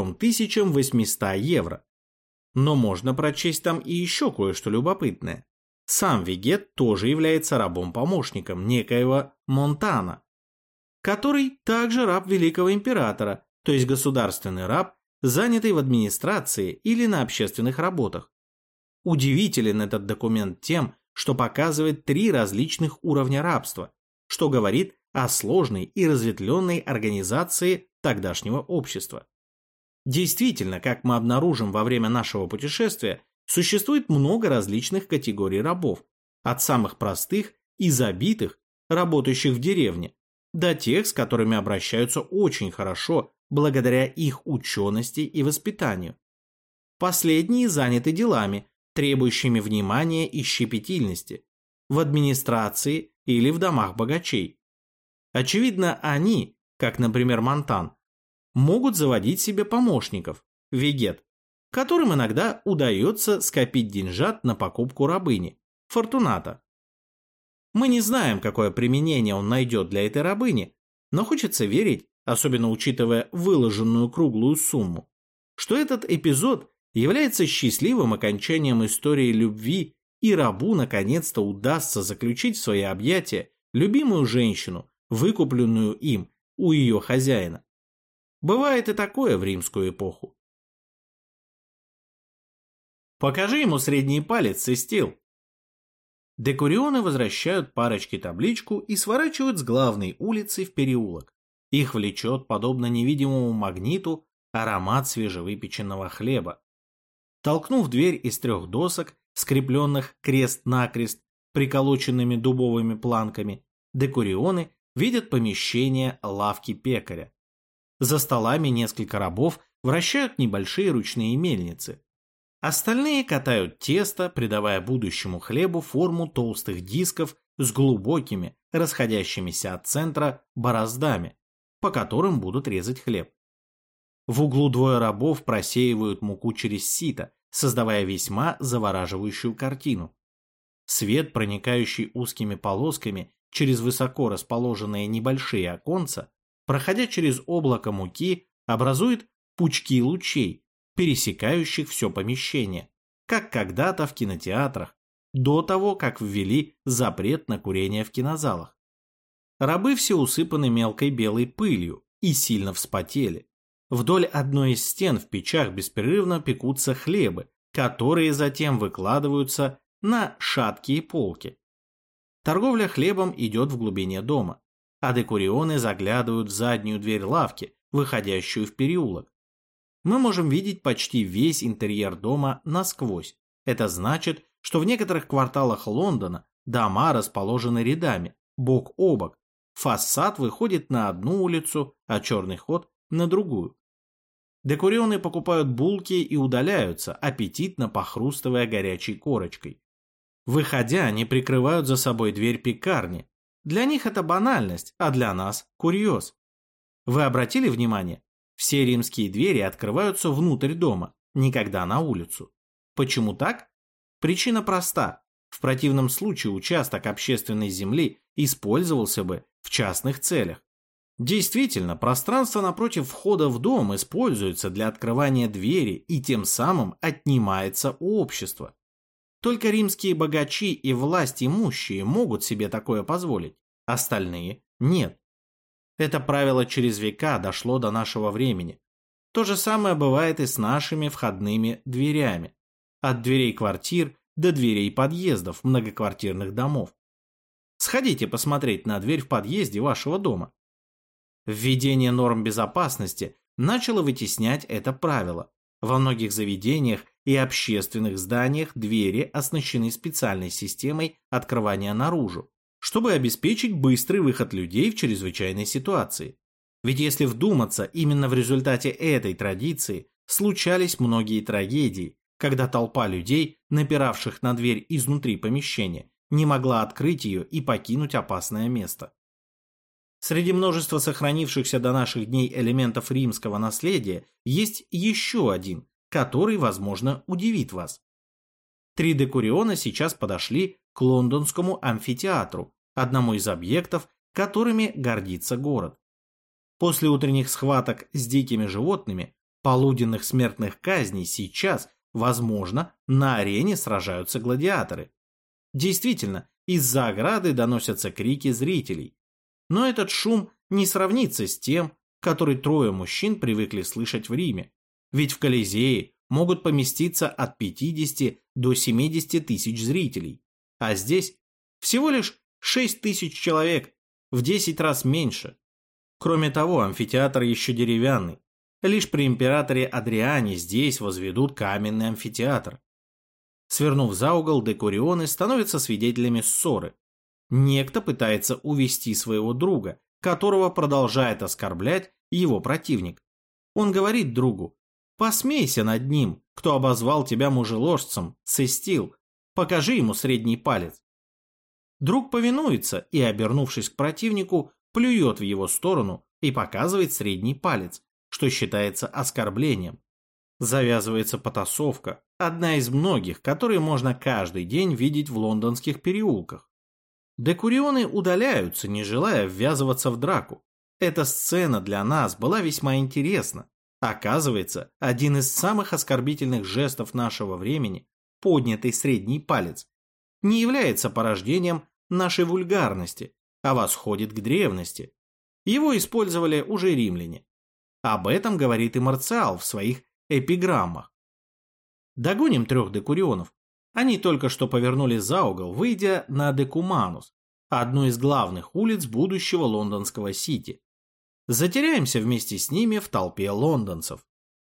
4800 евро. Но можно прочесть там и еще кое-что любопытное. Сам Вегет тоже является рабом-помощником некоего Монтана, который также раб великого императора, то есть государственный раб, занятый в администрации или на общественных работах. Удивителен этот документ тем, что показывает 3 различных уровня рабства, что говорит о сложной и разветвленной организации тогдашнего общества. Действительно, как мы обнаружим во время нашего путешествия, существует много различных категорий рабов, от самых простых и забитых, работающих в деревне, до тех, с которыми обращаются очень хорошо благодаря их учености и воспитанию. Последние заняты делами, требующими внимания и щепетильности, в администрации или в домах богачей. Очевидно, они, как, например, Монтан, могут заводить себе помощников, Вегет, которым иногда удается скопить деньжат на покупку рабыни, Фортуната. Мы не знаем, какое применение он найдет для этой рабыни, но хочется верить, особенно учитывая выложенную круглую сумму, что этот эпизод является счастливым окончанием истории любви, и рабу наконец-то удастся заключить в свои объятия любимую женщину, выкупленную им у ее хозяина. Бывает и такое в римскую эпоху. «Покажи ему средний палец, Сестил!» Декурионы возвращают парочке табличку и сворачивают с главной улицы в переулок. Их влечет, подобно невидимому магниту, аромат свежевыпеченного хлеба. Толкнув дверь из 3 досок, скрепленных крест-накрест приколоченными дубовыми планками, декурионы видят помещение лавки пекаря. За столами несколько рабов вращают небольшие ручные мельницы. Остальные катают тесто, придавая будущему хлебу форму толстых дисков с глубокими, расходящимися от центра бороздами, по которым будут резать хлеб. В углу 2 рабов просеивают муку через сито, создавая весьма завораживающую картину. Свет, проникающий узкими полосками через высоко расположенные небольшие оконца, проходя через облако муки, образует пучки лучей, пересекающих все помещение, как когда-то в кинотеатрах, до того, как ввели запрет на курение в кинозалах. Рабы все усыпаны мелкой белой пылью и сильно вспотели. Вдоль одной из стен в печах беспрерывно пекутся хлебы, которые затем выкладываются на шаткие полки. Торговля хлебом идет в глубине дома, а декурионы заглядывают в заднюю дверь лавки, выходящую в переулок. Мы можем видеть почти весь интерьер дома насквозь. Это значит, что в некоторых кварталах Лондона дома расположены рядами, бок о бок. Фасад выходит на одну улицу, а черный ход на другую. Декурионы покупают булки и удаляются, аппетитно похрустывая горячей корочкой. Выходя, они прикрывают за собой дверь пекарни, Для них это банальность, а для нас – курьез. Вы обратили внимание? Все римские двери открываются внутрь дома, никогда на улицу. Почему так? Причина проста. В противном случае участок общественной земли использовался бы в частных целях. Действительно, пространство напротив входа в дом используется для открывания двери и тем самым отнимается у общества. Только римские богачи и власть имущие могут себе такое позволить, остальные – нет. Это правило через века дошло до нашего времени. То же самое бывает и с нашими входными дверями. От дверей квартир до дверей подъездов многоквартирных домов. Сходите посмотреть на дверь в подъезде вашего дома. Введение норм безопасности начало вытеснять это правило. Во многих заведениях и общественных зданиях двери оснащены специальной системой открывания наружу, чтобы обеспечить быстрый выход людей в чрезвычайной ситуации. Ведь если вдуматься, именно в результате этой традиции случались многие трагедии, когда толпа людей, напиравших на дверь изнутри помещения, не могла открыть ее и покинуть опасное место. Среди множества сохранившихся до наших дней элементов римского наследия есть еще один, который, возможно, удивит вас. 3 декуриона сейчас подошли к лондонскому амфитеатру, одному из объектов, которыми гордится город. После утренних схваток с дикими животными, полуденных смертных казней сейчас, возможно, на арене сражаются гладиаторы. Действительно, из-за ограды доносятся крики зрителей. Но этот шум не сравнится с тем, который 3 мужчин привыкли слышать в Риме, ведь в Колизее могут поместиться от 50 до 70 тысяч зрителей, а здесь всего лишь 6 тысяч человек, в 10 раз меньше. Кроме того, амфитеатр еще деревянный. Лишь при императоре Адриане здесь возведут каменный амфитеатр. Свернув за угол, декурионы становятся свидетелями ссоры. Некто пытается увести своего друга, которого продолжает оскорблять его противник. Он говорит другу: «Посмейся над ним, кто обозвал тебя мужеложцем, сестил, покажи ему средний палец». Друг повинуется и, обернувшись к противнику, плюет в его сторону и показывает средний палец, что считается оскорблением. Завязывается потасовка, одна из многих, которые можно каждый день видеть в лондонских переулках. Декурионы удаляются, не желая ввязываться в драку. Эта сцена для нас была весьма интересна. Оказывается, один из самых оскорбительных жестов нашего времени, поднятый средний палец, не является порождением нашей вульгарности, а восходит к древности. Его использовали уже римляне. Об этом говорит и Марциал в своих эпиграммах. Догоним 3 декурионов. Они только что повернули за угол, выйдя на Декуманус, одну из главных улиц будущего лондонского Сити. Затеряемся вместе с ними в толпе лондонцев.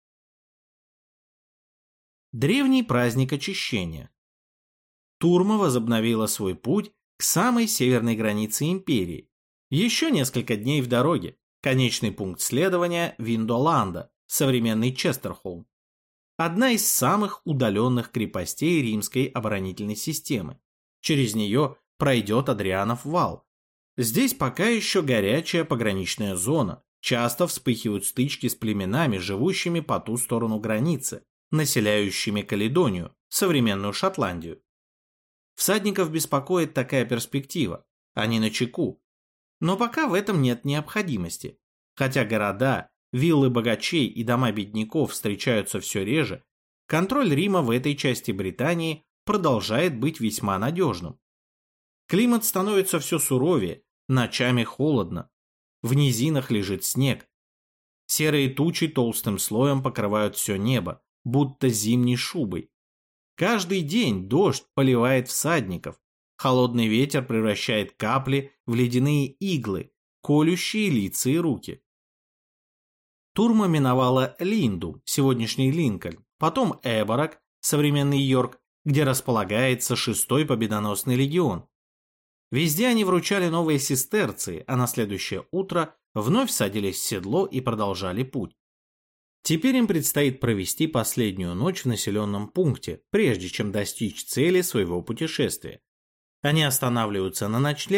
Древний праздник очищения. Турма возобновила свой путь к самой северной границе империи. Еще несколько дней в дороге. Конечный пункт следования – Виндоланда, современный Честерхолм. Одна из самых удаленных крепостей римской оборонительной системы. Через нее пройдет Адрианов вал. Здесь пока еще горячая пограничная зона. Часто вспыхивают стычки с племенами, живущими по ту сторону границы, населяющими Каледонию, современную Шотландию. Всадников беспокоит такая перспектива. Они начеку. Но пока в этом нет необходимости. Хотя города, виллы богачей и дома бедняков встречаются все реже, контроль Рима в этой части Британии продолжает быть весьма надежным. Климат становится все суровее, ночами холодно. В низинах лежит снег. Серые тучи толстым слоем покрывают все небо, будто зимней шубой. Каждый день дождь поливает всадников. Холодный ветер превращает капли в ледяные иглы, колющие лица и руки. Турма миновала Линду, сегодняшний Линкольн, потом Эборок, современный Йорк, где располагается 6-й победоносный легион. Везде они вручали новые сестерции, а на следующее утро вновь садились в седло и продолжали путь. Теперь им предстоит провести последнюю ночь в населенном пункте, прежде чем достичь цели своего путешествия. Они останавливаются на ночлег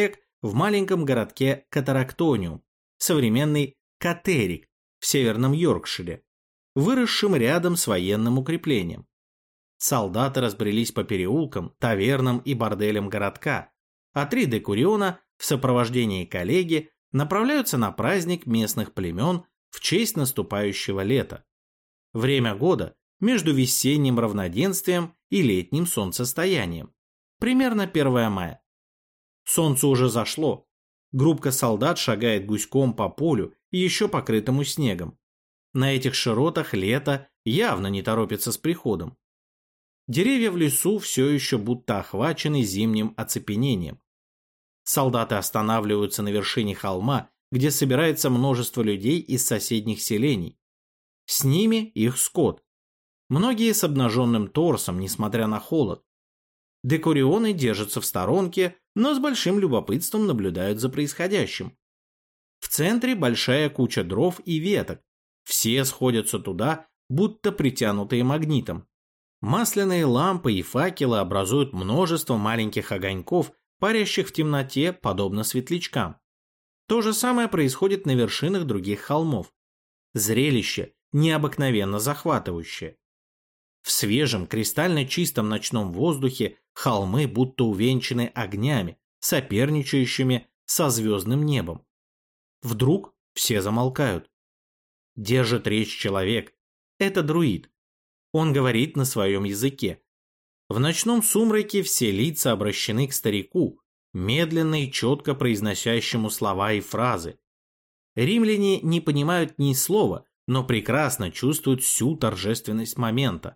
в маленьком городке Катарактониум, современный Катерик в северном Йоркшире, выросшим рядом с военным укреплением. Солдаты разбрелись по переулкам, тавернам и борделям городка, а 3 декуриона в сопровождении коллеги направляются на праздник местных племен в честь наступающего лета. Время года между весенним равноденствием и летним солнцестоянием. Примерно 1 мая. Солнце уже зашло. Группка солдат шагает гуськом по полю, еще покрытому снегом. На этих широтах лето явно не торопится с приходом. Деревья в лесу все еще будто охвачены зимним оцепенением. Солдаты останавливаются на вершине холма, где собирается множество людей из соседних селений. С ними их скот. Многие с обнаженным торсом, несмотря на холод. Декурионы держатся в сторонке, но с большим любопытством наблюдают за происходящим. В центре большая куча дров и веток. Все сходятся туда, будто притянутые магнитом. Масляные лампы и факелы образуют множество маленьких огоньков, парящих в темноте, подобно светлячкам. То же самое происходит на вершинах других холмов. Зрелище необыкновенно захватывающее. В свежем, кристально чистом ночном воздухе холмы будто увенчаны огнями, соперничающими со звездным небом. Вдруг все замолкают. Держит речь человек. Это друид. Он говорит на своем языке. В ночном сумраке все лица обращены к старику, медленно и четко произносящему слова и фразы. Римляне не понимают ни слова, но прекрасно чувствуют всю торжественность момента.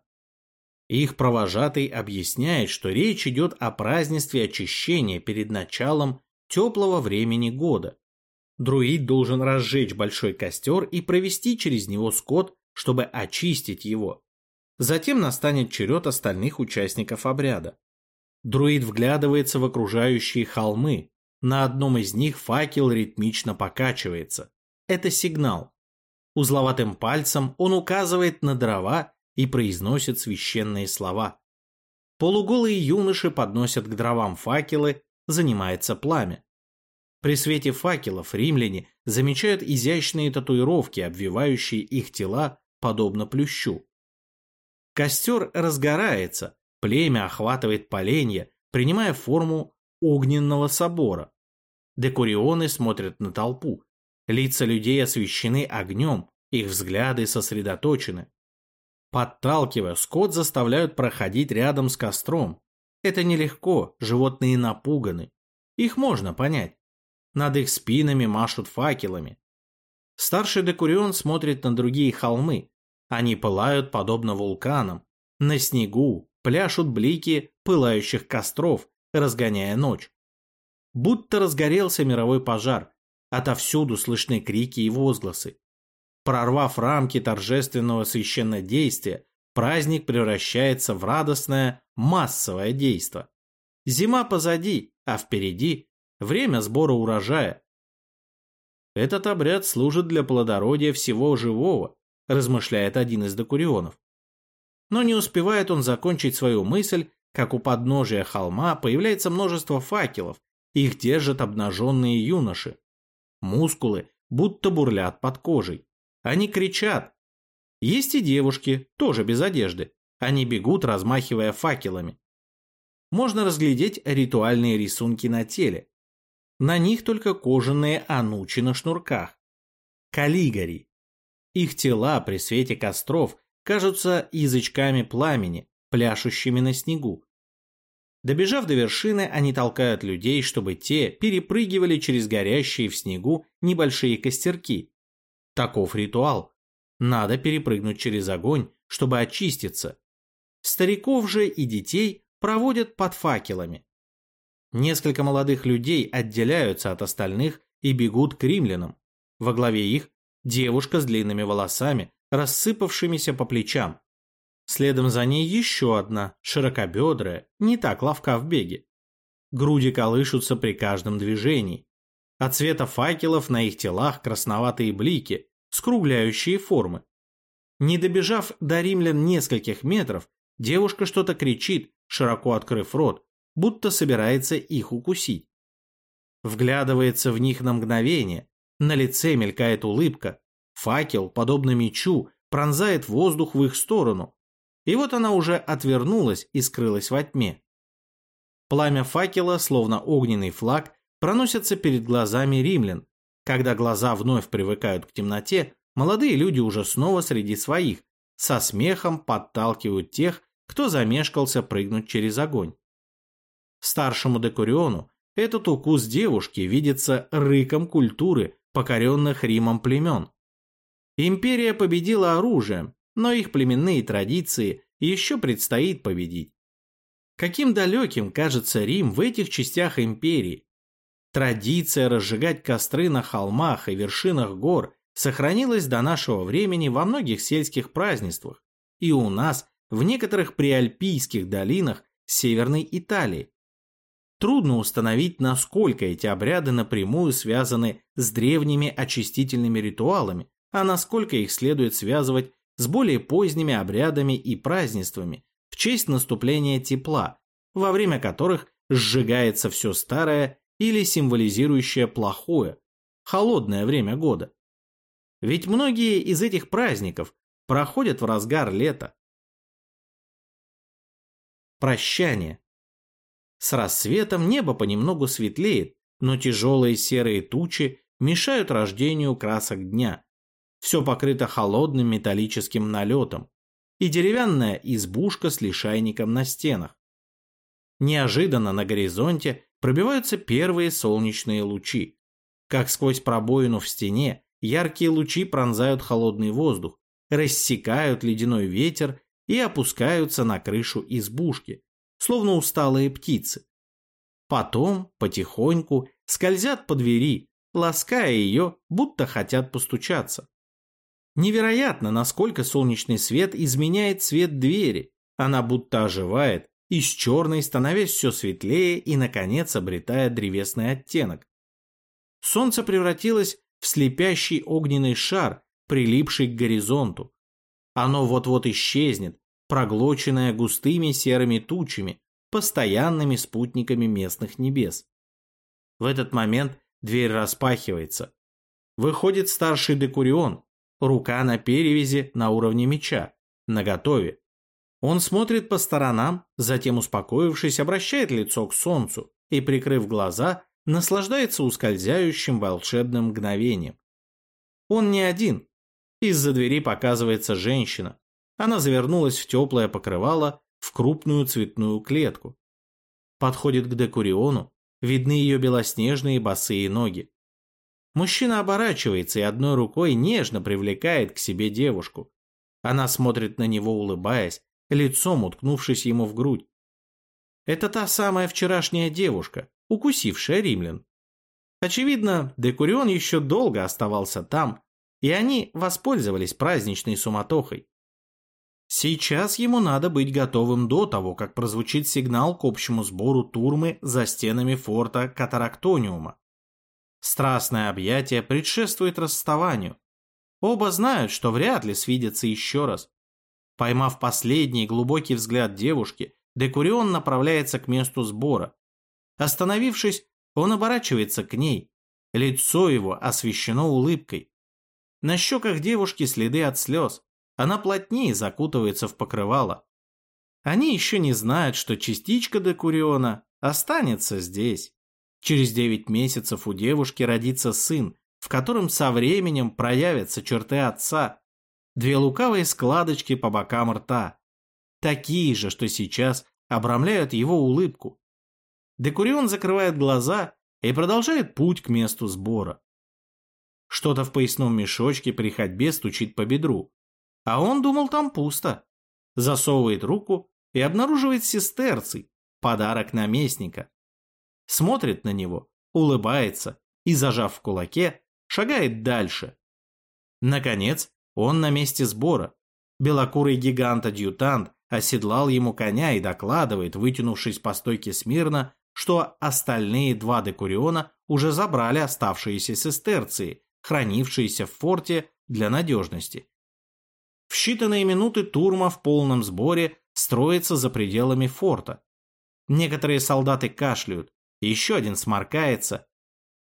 Их провожатый объясняет, что речь идет о празднестве очищения перед началом теплого времени года. Друид должен разжечь большой костер и провести через него скот, чтобы очистить его. Затем настанет черед остальных участников обряда. Друид вглядывается в окружающие холмы. На одном из них факел ритмично покачивается. Это сигнал. Узловатым пальцем он указывает на дрова и произносит священные слова. Полуголые юноши подносят к дровам факелы, занимается пламя. При свете факелов римляне замечают изящные татуировки, обвивающие их тела, подобно плющу. Костер разгорается, племя охватывает поленья, принимая форму огненного собора. Декурионы смотрят на толпу. Лица людей освещены огнем, их взгляды сосредоточены. Подталкивая, скот заставляют проходить рядом с костром. Это нелегко, животные напуганы. Их можно понять. Над их спинами машут факелами. Старший декурион смотрит на другие холмы. Они пылают подобно вулканам. На снегу пляшут блики пылающих костров, разгоняя ночь. Будто разгорелся мировой пожар. Отовсюду слышны крики и возгласы. Прорвав рамки торжественного священнодействия, праздник превращается в радостное массовое действо. Зима позади, а впереди время сбора урожая. Этот обряд служит для плодородия всего живого, размышляет один из декурионов. Но не успевает он закончить свою мысль, как у подножия холма появляется множество факелов, их держат обнаженные юноши. Мускулы будто бурлят под кожей. Они кричат. Есть и девушки, тоже без одежды. Они бегут, размахивая факелами. Можно разглядеть ритуальные рисунки на теле. На них только кожаные анучи на шнурках. Каллигари. Их тела при свете костров кажутся язычками пламени, пляшущими на снегу. Добежав до вершины, они толкают людей, чтобы те перепрыгивали через горящие в снегу небольшие костерки. Таков ритуал. Надо перепрыгнуть через огонь, чтобы очиститься. Стариков же и детей проводят под факелами. Несколько молодых людей отделяются от остальных и бегут к римлянам. Во главе их девушка с длинными волосами, рассыпавшимися по плечам. Следом за ней еще одна, широкобедрая, не так ловка в беге. Груди колышутся при каждом движении. От света факелов на их телах красноватые блики, скругляющие формы. Не добежав до римлян нескольких метров, девушка что-то кричит, широко открыв рот, будто собирается их укусить. вглядывается в них на мгновение, на лице мелькает улыбка, факел, подобно мечу, пронзает воздух в их сторону, и вот она уже отвернулась и скрылась во тьме. Пламя факела, словно огненный флаг, проносится перед глазами римлян. Когда глаза вновь привыкают к темноте, молодые люди уже снова среди своих, со смехом подталкивают тех, кто замешкался прыгнуть через огонь. Старшему декуриону этот укус девушки видится рыком культуры покоренных Римом племен. Империя победила оружием, но их племенные традиции еще предстоит победить. Каким далеким кажется Рим в этих частях империи. Традиция разжигать костры на холмах и вершинах гор сохранилась до нашего времени во многих сельских празднествах и у нас в некоторых приальпийских долинах Северной Италии. Трудно установить, насколько эти обряды напрямую связаны с древними очистительными ритуалами, а насколько их следует связывать с более поздними обрядами и празднествами в честь наступления тепла, во время которых сжигается все старое или символизирующее плохое, холодное время года. Ведь многие из этих праздников проходят в разгар лета. Прощание. С рассветом небо понемногу светлеет, но тяжелые серые тучи мешают рождению красок дня. Все покрыто холодным металлическим налетом и деревянная избушка с лишайником на стенах. Неожиданно на горизонте пробиваются первые солнечные лучи. Как сквозь пробоину в стене, яркие лучи пронзают холодный воздух, рассекают ледяной ветер и опускаются на крышу избушки, словно усталые птицы. Потом, потихоньку, скользят по двери, лаская ее, будто хотят постучаться. Невероятно, насколько солнечный свет изменяет цвет двери. Она будто оживает, из черной становясь все светлее и, наконец, обретая древесный оттенок. Солнце превратилось в слепящий огненный шар, прилипший к горизонту. Оно вот-вот исчезнет, проглоченное густыми серыми тучами, постоянными спутниками местных небес. В этот момент дверь распахивается. Выходит старший декурион, рука на перевязи на уровне меча, наготове. Он смотрит по сторонам, затем, успокоившись, обращает лицо к солнцу и, прикрыв глаза, наслаждается ускользающим волшебным мгновением. Он не один. Из-за двери показывается женщина. Она завернулась в теплое покрывало, в крупную цветную клетку. Подходит к декуриону, видны ее белоснежные босые ноги. Мужчина оборачивается и одной рукой нежно привлекает к себе девушку. Она смотрит на него, улыбаясь, лицом уткнувшись ему в грудь. Это та самая вчерашняя девушка, укусившая римлян. Очевидно, декурион еще долго оставался там, и они воспользовались праздничной суматохой. Сейчас ему надо быть готовым до того, как прозвучит сигнал к общему сбору турмы за стенами форта Катарактониума. Страстное объятие предшествует расставанию. Оба знают, что вряд ли свидятся еще раз. Поймав последний глубокий взгляд девушки, декурион направляется к месту сбора. Остановившись, он оборачивается к ней. Лицо его освещено улыбкой. На щеках девушки следы от слез. Она плотнее закутывается в покрывало. Они еще не знают, что частичка декуриона останется здесь. Через 9 месяцев у девушки родится сын, в котором со временем проявятся черты отца. 2 лукавые складочки по бокам рта. Такие же, что сейчас обрамляют его улыбку. Декурион закрывает глаза и продолжает путь к месту сбора. Что-то в поясном мешочке при ходьбе стучит по бедру. А он думал, там пусто. Засовывает руку и обнаруживает сестерций, подарок наместника. Смотрит на него, улыбается и, зажав в кулаке, шагает дальше. Наконец, он на месте сбора. Белокурый гигант-адъютант оседлал ему коня и докладывает, вытянувшись по стойке смирно, что остальные 2 декуриона уже забрали оставшиеся сестерции, хранившиеся в форте для надежности. В считанные минуты турма в полном сборе строится за пределами форта. Некоторые солдаты кашляют, еще один сморкается.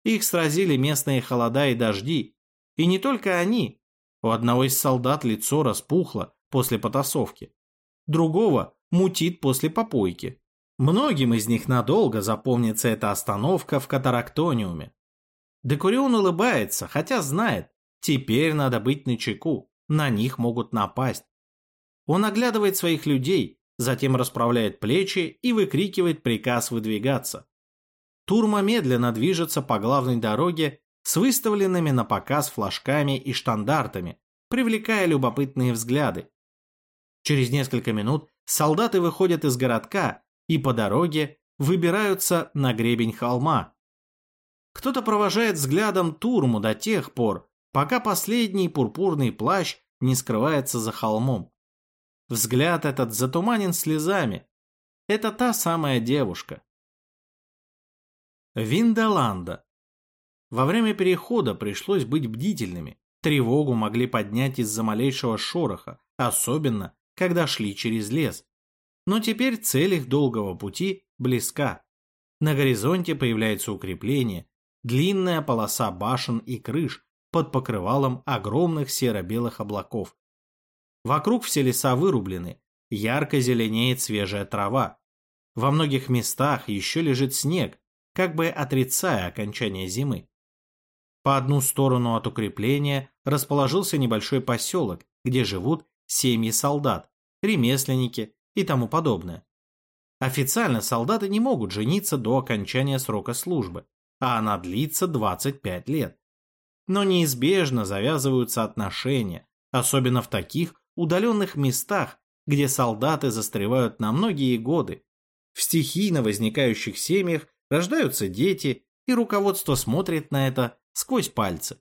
Их сразили местные холода и дожди. И не только они. У одного из солдат лицо распухло после потасовки. Другого мутит после попойки. Многим из них надолго запомнится эта остановка в Катарактониуме. Декурион улыбается, хотя знает, теперь надо быть начеку, на них могут напасть. Он оглядывает своих людей, затем расправляет плечи и выкрикивает приказ выдвигаться. Турма медленно движется по главной дороге с выставленными на показ флажками и штандартами, привлекая любопытные взгляды. Через несколько минут солдаты выходят из городка и по дороге выбираются на гребень холма. Кто-то провожает взглядом Турму до тех пор, пока последний пурпурный плащ не скрывается за холмом. Взгляд этот затуманен слезами. Это та самая девушка. Виндоланда. Во время перехода пришлось быть бдительными. Тревогу могли поднять из-за малейшего шороха, особенно, когда шли через лес. Но теперь цель их долгого пути близка. На горизонте появляется укрепление, длинная полоса башен и крыш под покрывалом огромных серо-белых облаков. Вокруг все леса вырублены, ярко зеленеет свежая трава. Во многих местах еще лежит снег, как бы отрицая окончание зимы. По одну сторону от укрепления расположился небольшой поселок, где живут семьи солдат, ремесленники и тому подобное. Официально солдаты не могут жениться до окончания срока службы, а она длится 25 лет. Но неизбежно завязываются отношения, особенно в таких удаленных местах, где солдаты застревают на многие годы. В стихийно возникающих семьях рождаются дети, и руководство смотрит на это сквозь пальцы.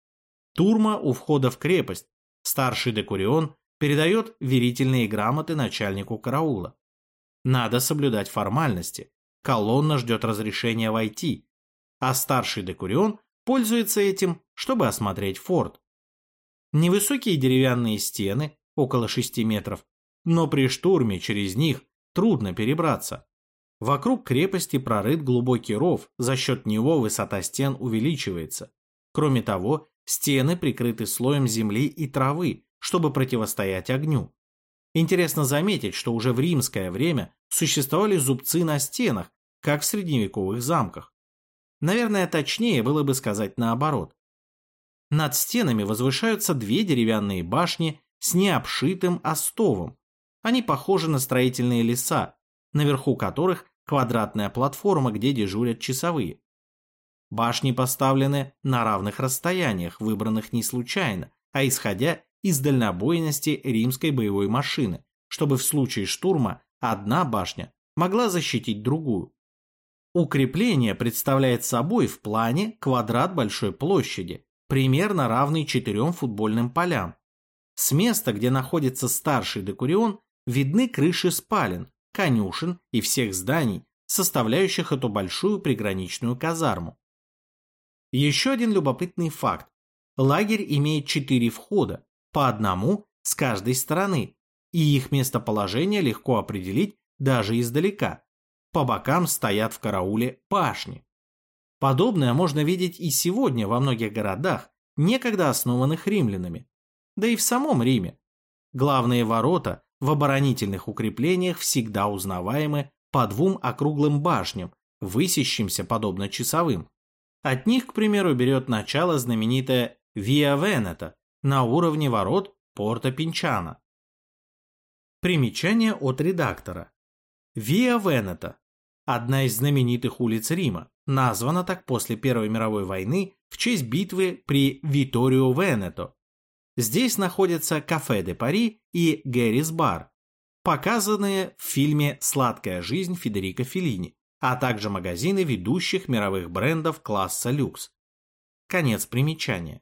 Турма у входа в крепость. Старший декурион передает верительные грамоты начальнику караула. Надо соблюдать формальности. Колонна ждет разрешения войти, а старший декурион пользуется этим, чтобы осмотреть форт. Невысокие деревянные стены, около 6 метров, но при штурме через них трудно перебраться. Вокруг крепости прорыт глубокий ров, за счет него высота стен увеличивается. Кроме того, стены прикрыты слоем земли и травы, чтобы противостоять огню. Интересно заметить, что уже в римское время существовали зубцы на стенах, как в средневековых замках. Наверное, точнее было бы сказать наоборот. Над стенами возвышаются 2 деревянные башни с необшитым остовом. Они похожи на строительные леса, наверху которых квадратная платформа, где дежурят часовые. Башни поставлены на равных расстояниях, выбранных не случайно, а исходя из дальнобойности римской боевой машины, чтобы в случае штурма одна башня могла защитить другую. Укрепление представляет собой в плане квадрат большой площади, примерно равный 4 футбольным полям. С места, где находится старший декурион, видны крыши спален, конюшен и всех зданий, составляющих эту большую приграничную казарму. Еще один любопытный факт. Лагерь имеет 4 входа, по одному с каждой стороны, и их местоположение легко определить даже издалека. По бокам стоят в карауле башни. Подобное можно видеть и сегодня во многих городах, некогда основанных римлянами. Да и в самом Риме. Главные ворота в оборонительных укреплениях всегда узнаваемы по 2 округлым башням, высящимся подобно часовым. От них, к примеру, берет начало знаменитая Виа Венета на уровне ворот Порто Пинчано. Примечание от редактора. Виа Венета – одна из знаменитых улиц Рима, названа так после Первой мировой войны в честь битвы при Виторио Венето. Здесь находятся Кафе де Пари и Гэрис Бар, показанные в фильме «Сладкая жизнь» Федерико Феллини, а также магазины ведущих мировых брендов класса люкс. Конец примечания.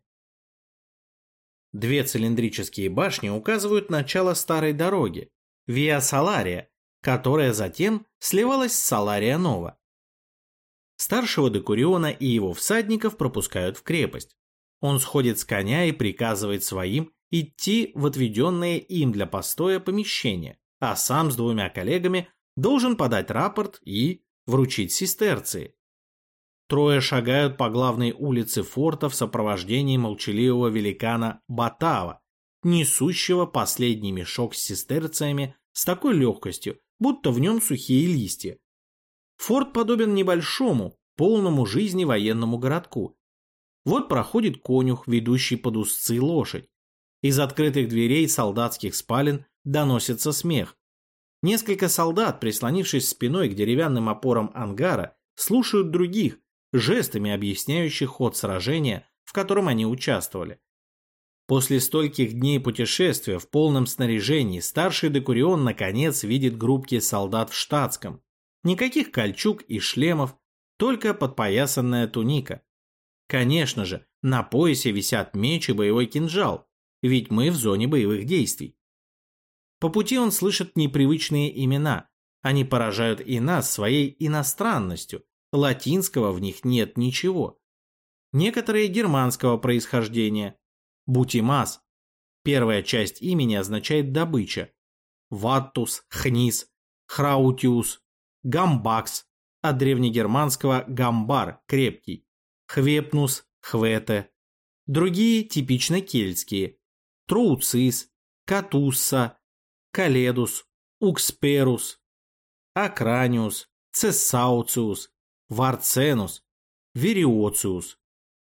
2 цилиндрические башни указывают начало старой дороги, Виа Салария, которая затем сливалась с Салария Нова. Старшего декуриона и его всадников пропускают в крепость. Он сходит с коня и приказывает своим идти в отведенное им для постоя помещение, а сам с 2 коллегами должен подать рапорт и вручить сестерции. Трое шагают по главной улице форта в сопровождении молчаливого великана Батава, несущего последний мешок с сестерциями с такой легкостью, будто в нем сухие листья. Форт подобен небольшому, полному жизни военному городку. Вот проходит конюх, ведущий под узцы лошадь. Из открытых дверей солдатских спален доносится смех. Несколько солдат, прислонившись спиной к деревянным опорам ангара, слушают других, жестами объясняющих ход сражения, в котором они участвовали. После стольких дней путешествия в полном снаряжении старший декурион наконец видит группки солдат в штатском. Никаких кольчуг и шлемов, только подпоясанная туника. Конечно же, на поясе висят меч и боевой кинжал, ведь мы в зоне боевых действий. По пути он слышит непривычные имена. Они поражают и нас своей иностранностью. Латинского в них нет ничего. Некоторые германского происхождения. Бутимас. Первая часть имени означает добыча. Ваттус, Хнис, Храутиус, Гамбакс. От древнегерманского гамбар – крепкий. Хвепнус, Хвете. Другие типично кельтские. Троуцис, Катусса, Каледус, Уксперус, Акраниус, Цессауциус, Варценус, Вериоциус.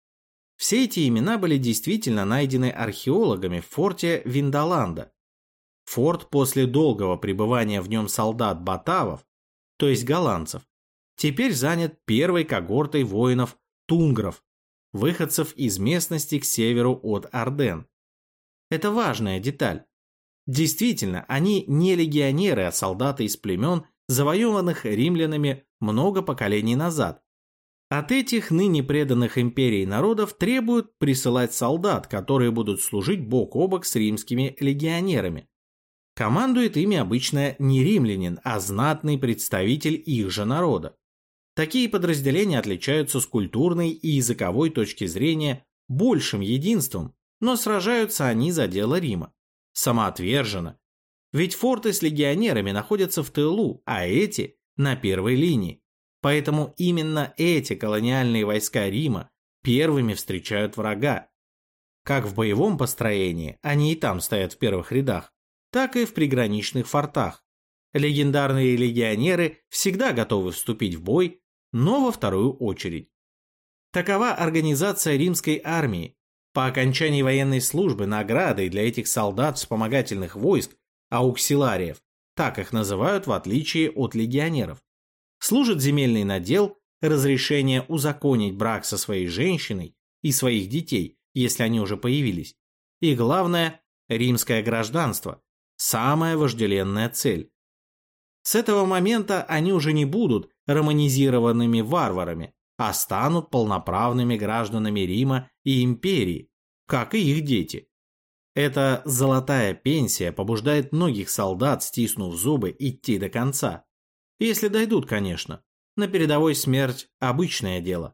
Все эти имена были действительно найдены археологами в форте Виндоланда. Форт после долгого пребывания в нем солдат Батавов, то есть голландцев, теперь занят первой когортой воинов-тунгров, выходцев из местности к северу от Арденн. Это важная деталь. Действительно, они не легионеры, а солдаты из племен, завоеванных римлянами много поколений назад. От этих ныне преданных империи народов требуют присылать солдат, которые будут служить бок о бок с римскими легионерами. Командует ими обычно не римлянин, а знатный представитель их же народа. Такие подразделения отличаются с культурной и языковой точки зрения большим единством, но сражаются они за дело Рима. Самоотверженно. Ведь форты с легионерами находятся в тылу, а эти на первой линии. Поэтому именно эти колониальные войска Рима первыми встречают врага. Как в боевом построении, они и там стоят в первых рядах, так и в приграничных фортах. Легендарные легионеры всегда готовы вступить в бой, но во вторую очередь. Такова организация римской армии. По окончании военной службы наградой для этих солдат вспомогательных войск, ауксилариев, так их называют в отличие от легионеров, служит земельный надел, разрешение узаконить брак со своей женщиной и своих детей, если они уже появились, и главное, римское гражданство, самая вожделенная цель. С этого момента они уже не будут романизированными варварами, а станут полноправными гражданами Рима и империи, как и их дети. Эта золотая пенсия побуждает многих солдат, стиснув зубы, идти до конца. Если дойдут, конечно. На передовой смерть – обычное дело.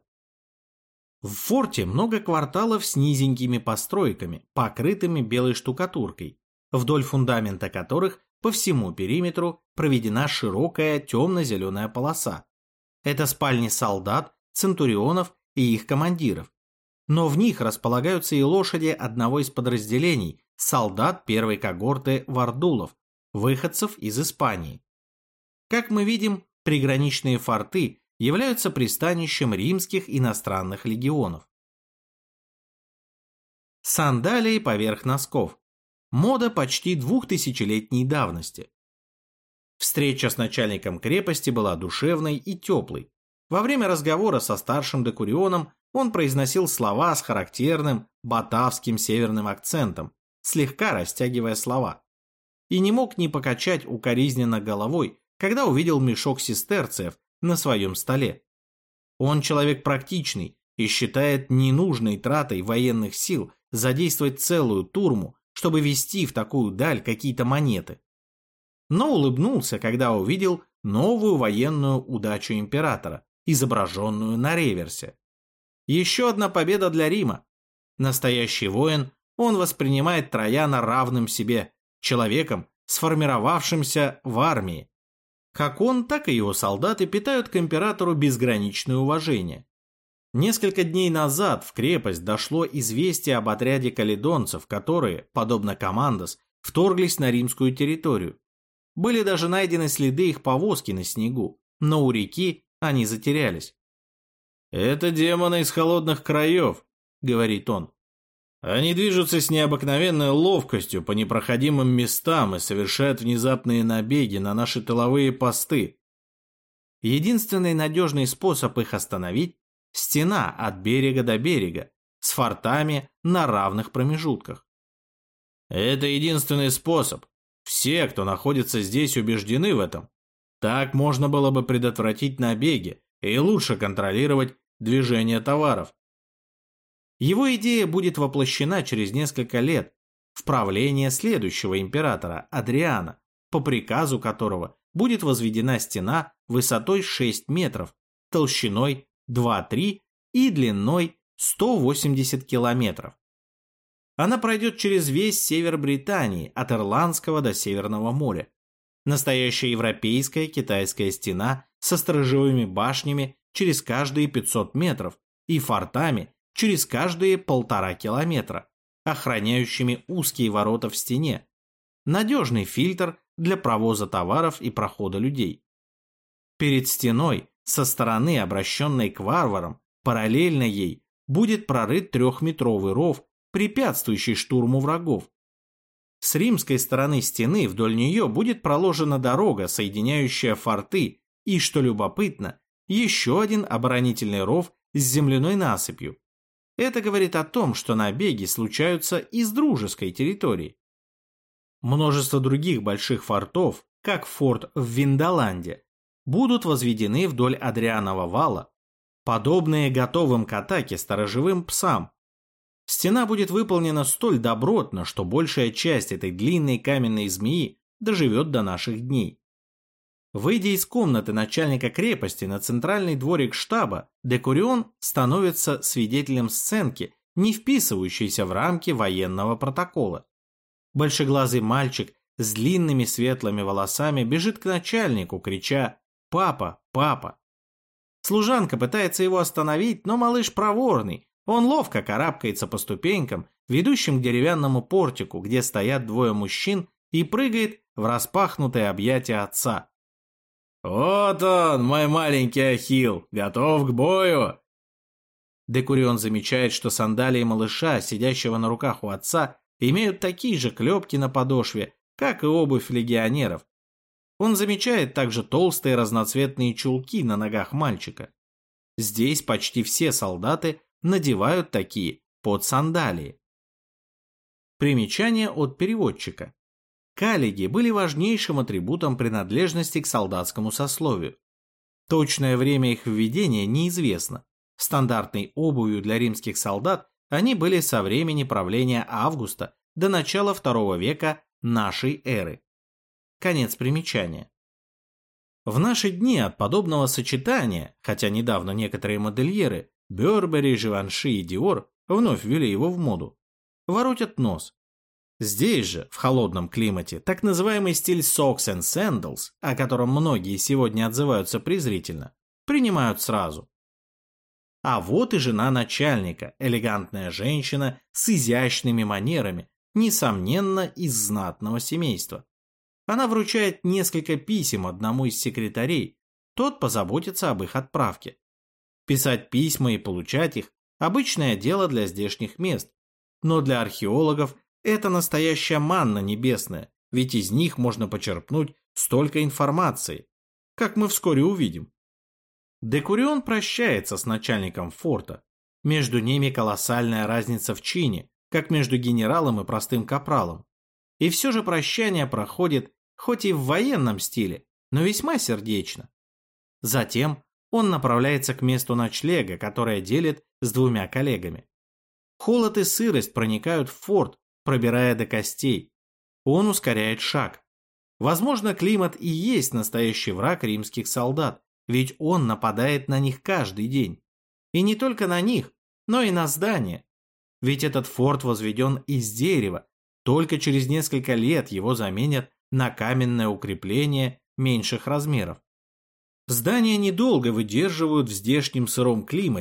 В форте много кварталов с низенькими постройками, покрытыми белой штукатуркой, вдоль фундамента которых по всему периметру проведена широкая темно-зеленая полоса. Это спальни солдат, центурионов и их командиров. Но в них располагаются и лошади одного из подразделений, солдат первой когорты вардулов, выходцев из Испании. Как мы видим, приграничные форты являются пристанищем римских иностранных легионов. Сандалии поверх носков. Мода почти 2000-летней давности. Встреча с начальником крепости была душевной и теплой. Во время разговора со старшим декурионом он произносил слова с характерным батавским северным акцентом, слегка растягивая слова. И не мог не покачать укоризненно головой, когда увидел мешок сестерциев на своем столе. Он человек практичный и считает ненужной тратой военных сил задействовать целую турму, чтобы везти в такую даль какие-то монеты. Но улыбнулся, когда увидел новую военную удачу императора, изображенную на реверсе. Еще одна победа для Рима. Настоящий воин, он воспринимает Трояна равным себе, человеком, сформировавшимся в армии. Как он, так и его солдаты питают к императору безграничное уважение. Несколько дней назад в крепость дошло известие об отряде каледонцев, которые, подобно командос, вторглись на римскую территорию. Были даже найдены следы их повозки на снегу, но у реки они затерялись. «Это демоны из холодных краев», — говорит он. «Они движутся с необыкновенной ловкостью по непроходимым местам и совершают внезапные набеги на наши тыловые посты. Единственный надежный способ их остановить – стена от берега до берега, с фортами на равных промежутках. Это единственный способ. Все, кто находится здесь, убеждены в этом. Так можно было бы предотвратить набеги и лучше контролировать движение товаров. Его идея будет воплощена через несколько лет в правление следующего императора Адриана, по приказу которого будет возведена стена высотой 6 метров, толщиной 2-3 и длиной 180 километров. Она пройдет через весь север Британии, от Ирландского до Северного моря. Настоящая европейская китайская стена со сторожевыми башнями через каждые 500 метров и фортами через каждые 1,5 километра, охраняющими узкие ворота в стене. Надежный фильтр для провоза товаров и прохода людей. Перед стеной, со стороны, обращенной к варварам, параллельно ей, будет прорыт 3-метровый ров, препятствующий штурму врагов. С римской стороны стены вдоль нее будет проложена дорога, соединяющая форты, и, что любопытно, еще один оборонительный ров с земляной насыпью. Это говорит о том, что набеги случаются из дружеской территории. Множество других больших фортов, как форт в Виндоланде, будут возведены вдоль Адрианова вала, подобные готовым к атаке сторожевым псам. Стена будет выполнена столь добротно, что большая часть этой длинной каменной змеи доживет до наших дней. Выйдя из комнаты начальника крепости на центральный дворик штаба, Декурион становится свидетелем сценки, не вписывающейся в рамки военного протокола. Большеглазый мальчик с длинными светлыми волосами бежит к начальнику, крича «Папа! Папа!». Служанка пытается его остановить, но малыш проворный. Он ловко карабкается по ступенькам, ведущим к деревянному портику, где стоят двое мужчин, и прыгает в распахнутое объятие отца. «Вот он, мой маленький Ахилл, готов к бою!» Декурион замечает, что сандалии малыша, сидящего на руках у отца, имеют такие же клепки на подошве, как и обувь легионеров. Он замечает также толстые разноцветные чулки на ногах мальчика. Здесь почти все солдаты надевают такие под сандалии. Примечание от переводчика. Калиги были важнейшим атрибутом принадлежности к солдатскому сословию. Точное время их введения неизвестно. Стандартной обувью для римских солдат они были со времени правления Августа до начала II века нашей эры. Конец примечания. В наши дни от подобного сочетания, хотя недавно некоторые модельеры Бёрбери, Живанши и Диор вновь ввели его в моду, воротят нос. Здесь же, в холодном климате, так называемый стиль socks and sandals, о котором многие сегодня отзываются презрительно, принимают сразу. А вот и жена начальника, элегантная женщина с изящными манерами, несомненно, из знатного семейства. Она вручает несколько писем одному из секретарей, тот позаботится об их отправке. Писать письма и получать их – обычное дело для здешних мест, но для археологов это настоящая манна небесная, ведь из них можно почерпнуть столько информации, как мы вскоре увидим. Декурион прощается с начальником форта. Между ними колоссальная разница в чине, как между генералом и простым капралом. И все же прощание проходит, хоть и в военном стиле, но весьма сердечно. Затем он направляется к месту ночлега, которое делит с двумя коллегами. Холод и сырость проникают в форт, пробирая до костей. Он ускоряет шаг. Возможно, климат и есть настоящий враг римских солдат, ведь он нападает на них каждый день. И не только на них, но и на здания. Ведь этот форт возведен из дерева, только через несколько лет его заменят на каменное укрепление меньших размеров. Здания недолго выдерживают в здешнем сыром климате,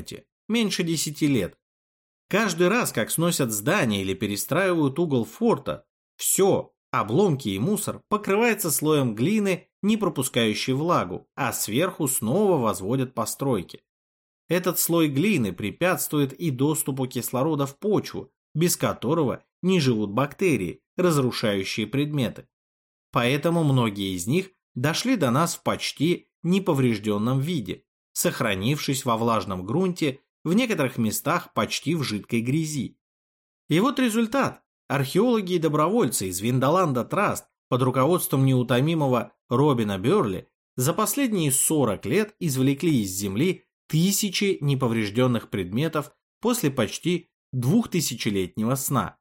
меньше 10 лет. Каждый раз, как сносят здание или перестраивают угол форта, все, обломки и мусор, покрывается слоем глины, не пропускающей влагу, а сверху снова возводят постройки. Этот слой глины препятствует и доступу кислорода в почву, без которого не живут бактерии, разрушающие предметы. Поэтому многие из них дошли до нас в почти неповрежденном виде, сохранившись во влажном грунте, в некоторых местах почти в жидкой грязи. И вот результат. Археологи и добровольцы из Виндоланда Траст под руководством неутомимого Робина Бёрли за последние 40 лет извлекли из земли тысячи неповрежденных предметов после почти 2000-летнего сна.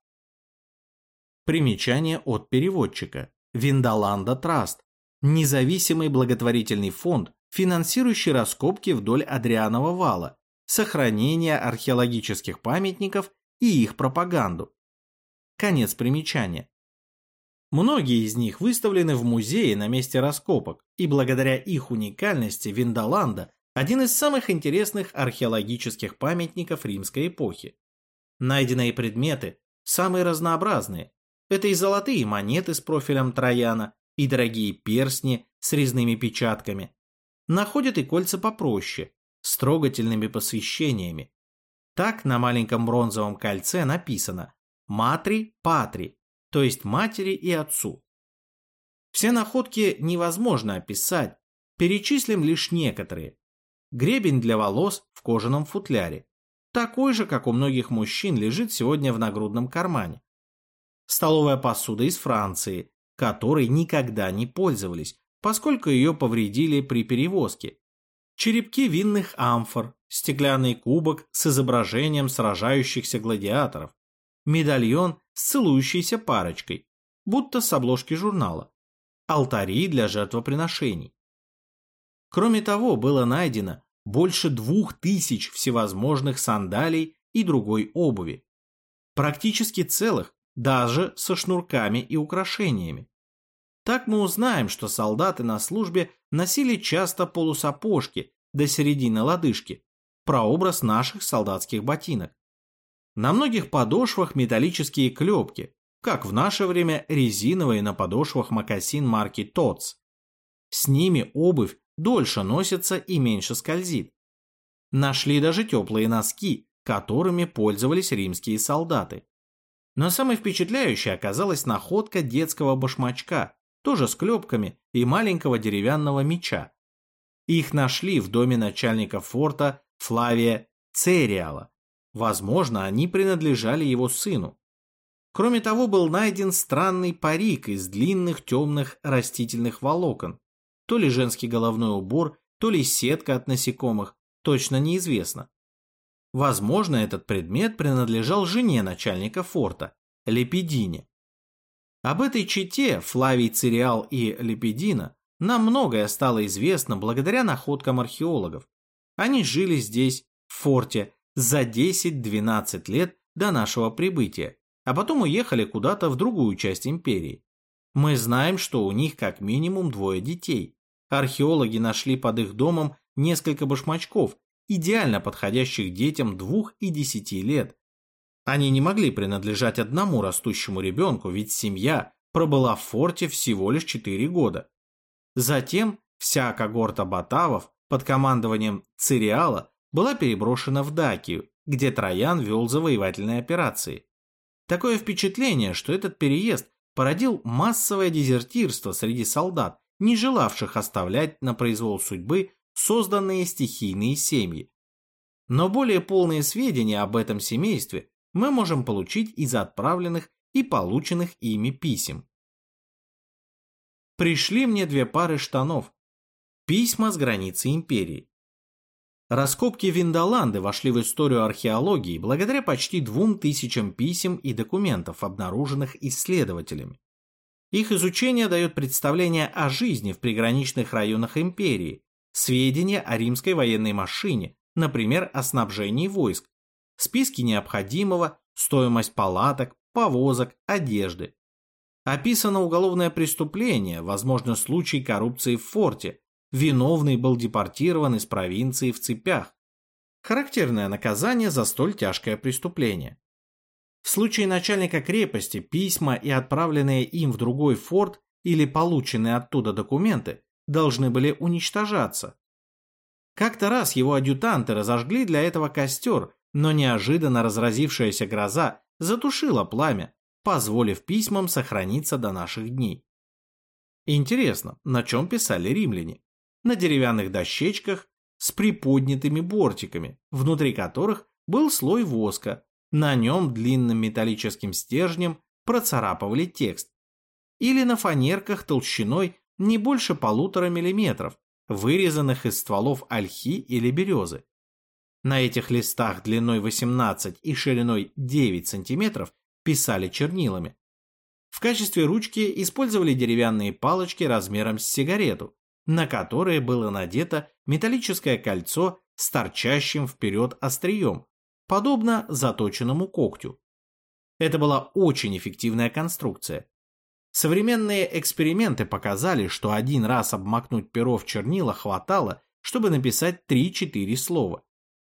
Примечание от переводчика. Виндоланда Траст – независимый благотворительный фонд, финансирующий раскопки вдоль Адрианова вала, сохранение археологических памятников и их пропаганду. Конец примечания. Многие из них выставлены в музее на месте раскопок, и благодаря их уникальности Виндоланда – один из самых интересных археологических памятников римской эпохи. Найденные предметы самые разнообразные. Это и золотые монеты с профилем Трояна, и дорогие перстни с резными печатками. Находят и кольца попроще, с трогательными посвящениями. Так на маленьком бронзовом кольце написано «Матри Патри», то есть матери и отцу. Все находки невозможно описать, перечислим лишь некоторые. Гребень для волос в кожаном футляре, такой же, как у многих мужчин, лежит сегодня в нагрудном кармане. Столовая посуда из Франции, которой никогда не пользовались, поскольку ее повредили при перевозке. Черепки винных амфор, стеклянный кубок с изображением сражающихся гладиаторов, медальон с целующейся парочкой, будто с обложки журнала, алтари для жертвоприношений. Кроме того, было найдено больше 2000 всевозможных сандалий и другой обуви, практически целых, даже со шнурками и украшениями. Так мы узнаем, что солдаты на службе носили часто полусапожки до середины лодыжки, прообраз наших солдатских ботинок. На многих подошвах металлические клепки, как в наше время резиновые на подошвах мокасин марки ТОЦ. С ними обувь дольше носится и меньше скользит. Нашли даже теплые носки, которыми пользовались римские солдаты. Но самой впечатляющей оказалась находка детского башмачка, тоже с клепками, и маленького деревянного меча. Их нашли в доме начальника форта Флавия Цериала. Возможно, они принадлежали его сыну. Кроме того, был найден странный парик из длинных темных растительных волокон. То ли женский головной убор, то ли сетка от насекомых, точно неизвестно. Возможно, этот предмет принадлежал жене начальника форта, Лепидине. Об этой чете Флавий Цериал и Лепидина нам многое стало известно благодаря находкам археологов. Они жили здесь, в форте, за 10-12 лет до нашего прибытия, а потом уехали куда-то в другую часть империи. Мы знаем, что у них как минимум 2 детей. Археологи нашли под их домом несколько башмачков, идеально подходящих детям 2 и 10 лет. Они не могли принадлежать одному растущему ребенку, ведь семья пробыла в форте всего лишь 4 года. Затем вся когорта батавов под командованием Цериала была переброшена в Дакию, где Троян вел завоевательные операции. Такое впечатление, что этот переезд породил массовое дезертирство среди солдат, не желавших оставлять на произвол судьбы созданные стихийные семьи. Но более полные сведения об этом семействе мы можем получить из отправленных и полученных ими писем. Пришли мне 2 пары штанов. Письма с границы империи. Раскопки Виндоланды вошли в историю археологии благодаря почти 2000 писем и документов, обнаруженных исследователями. Их изучение дает представление о жизни в приграничных районах империи, сведения о римской военной машине, например, о снабжении войск, списки необходимого, стоимость палаток, повозок, одежды. Описано уголовное преступление, возможно, случай коррупции в форте, виновный был депортирован из провинции в цепях. Характерное наказание за столь тяжкое преступление. В случае начальника крепости письма и отправленные им в другой форт или полученные оттуда документы должны были уничтожаться. Как-то раз его адъютанты разожгли для этого костер, но неожиданно разразившаяся гроза затушила пламя, позволив письмам сохраниться до наших дней. Интересно, на чем писали римляне? На деревянных дощечках с приподнятыми бортиками, внутри которых был слой воска, на нем длинным металлическим стержнем процарапывали текст. Или на фанерках толщиной не больше 1,5 миллиметров, вырезанных из стволов ольхи или березы. На этих листах длиной 18 и шириной 9 сантиметров писали чернилами. В качестве ручки использовали деревянные палочки размером с сигарету, на которые было надето металлическое кольцо с торчащим вперед острием, подобно заточенному когтю. Это была очень эффективная конструкция. Современные эксперименты показали, что один раз обмакнуть перо в чернила хватало, чтобы написать 3-4 слова.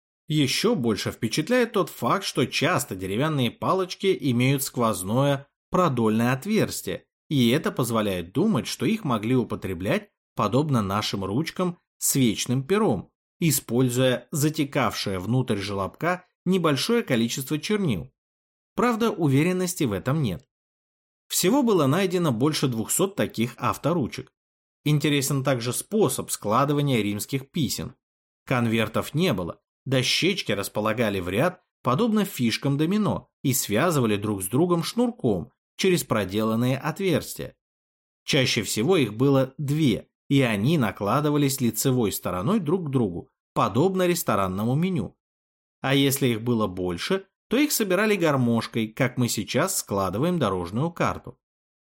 Еще больше впечатляет тот факт, что часто деревянные палочки имеют сквозное продольное отверстие, и это позволяет думать, что их могли употреблять подобно нашим ручкам с вечным пером, используя затекавшее внутрь желобка небольшое количество чернил. Правда, уверенности в этом нет. Всего было найдено больше 200 таких авторучек. Интересен также способ складывания римских писем. Конвертов не было, дощечки располагали в ряд, подобно фишкам домино, и связывали друг с другом шнурком через проделанные отверстия. Чаще всего их было 2, и они накладывались лицевой стороной друг к другу, подобно ресторанному меню. А если их было больше, то их собирали гармошкой, как мы сейчас складываем дорожную карту.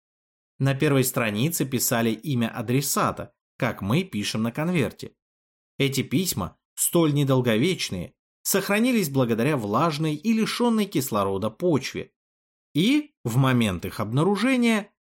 На первой странице писали имя адресата, как мы пишем на конверте. Эти письма, столь недолговечные, сохранились благодаря влажной и лишенной кислорода почве и, в момент их обнаружения,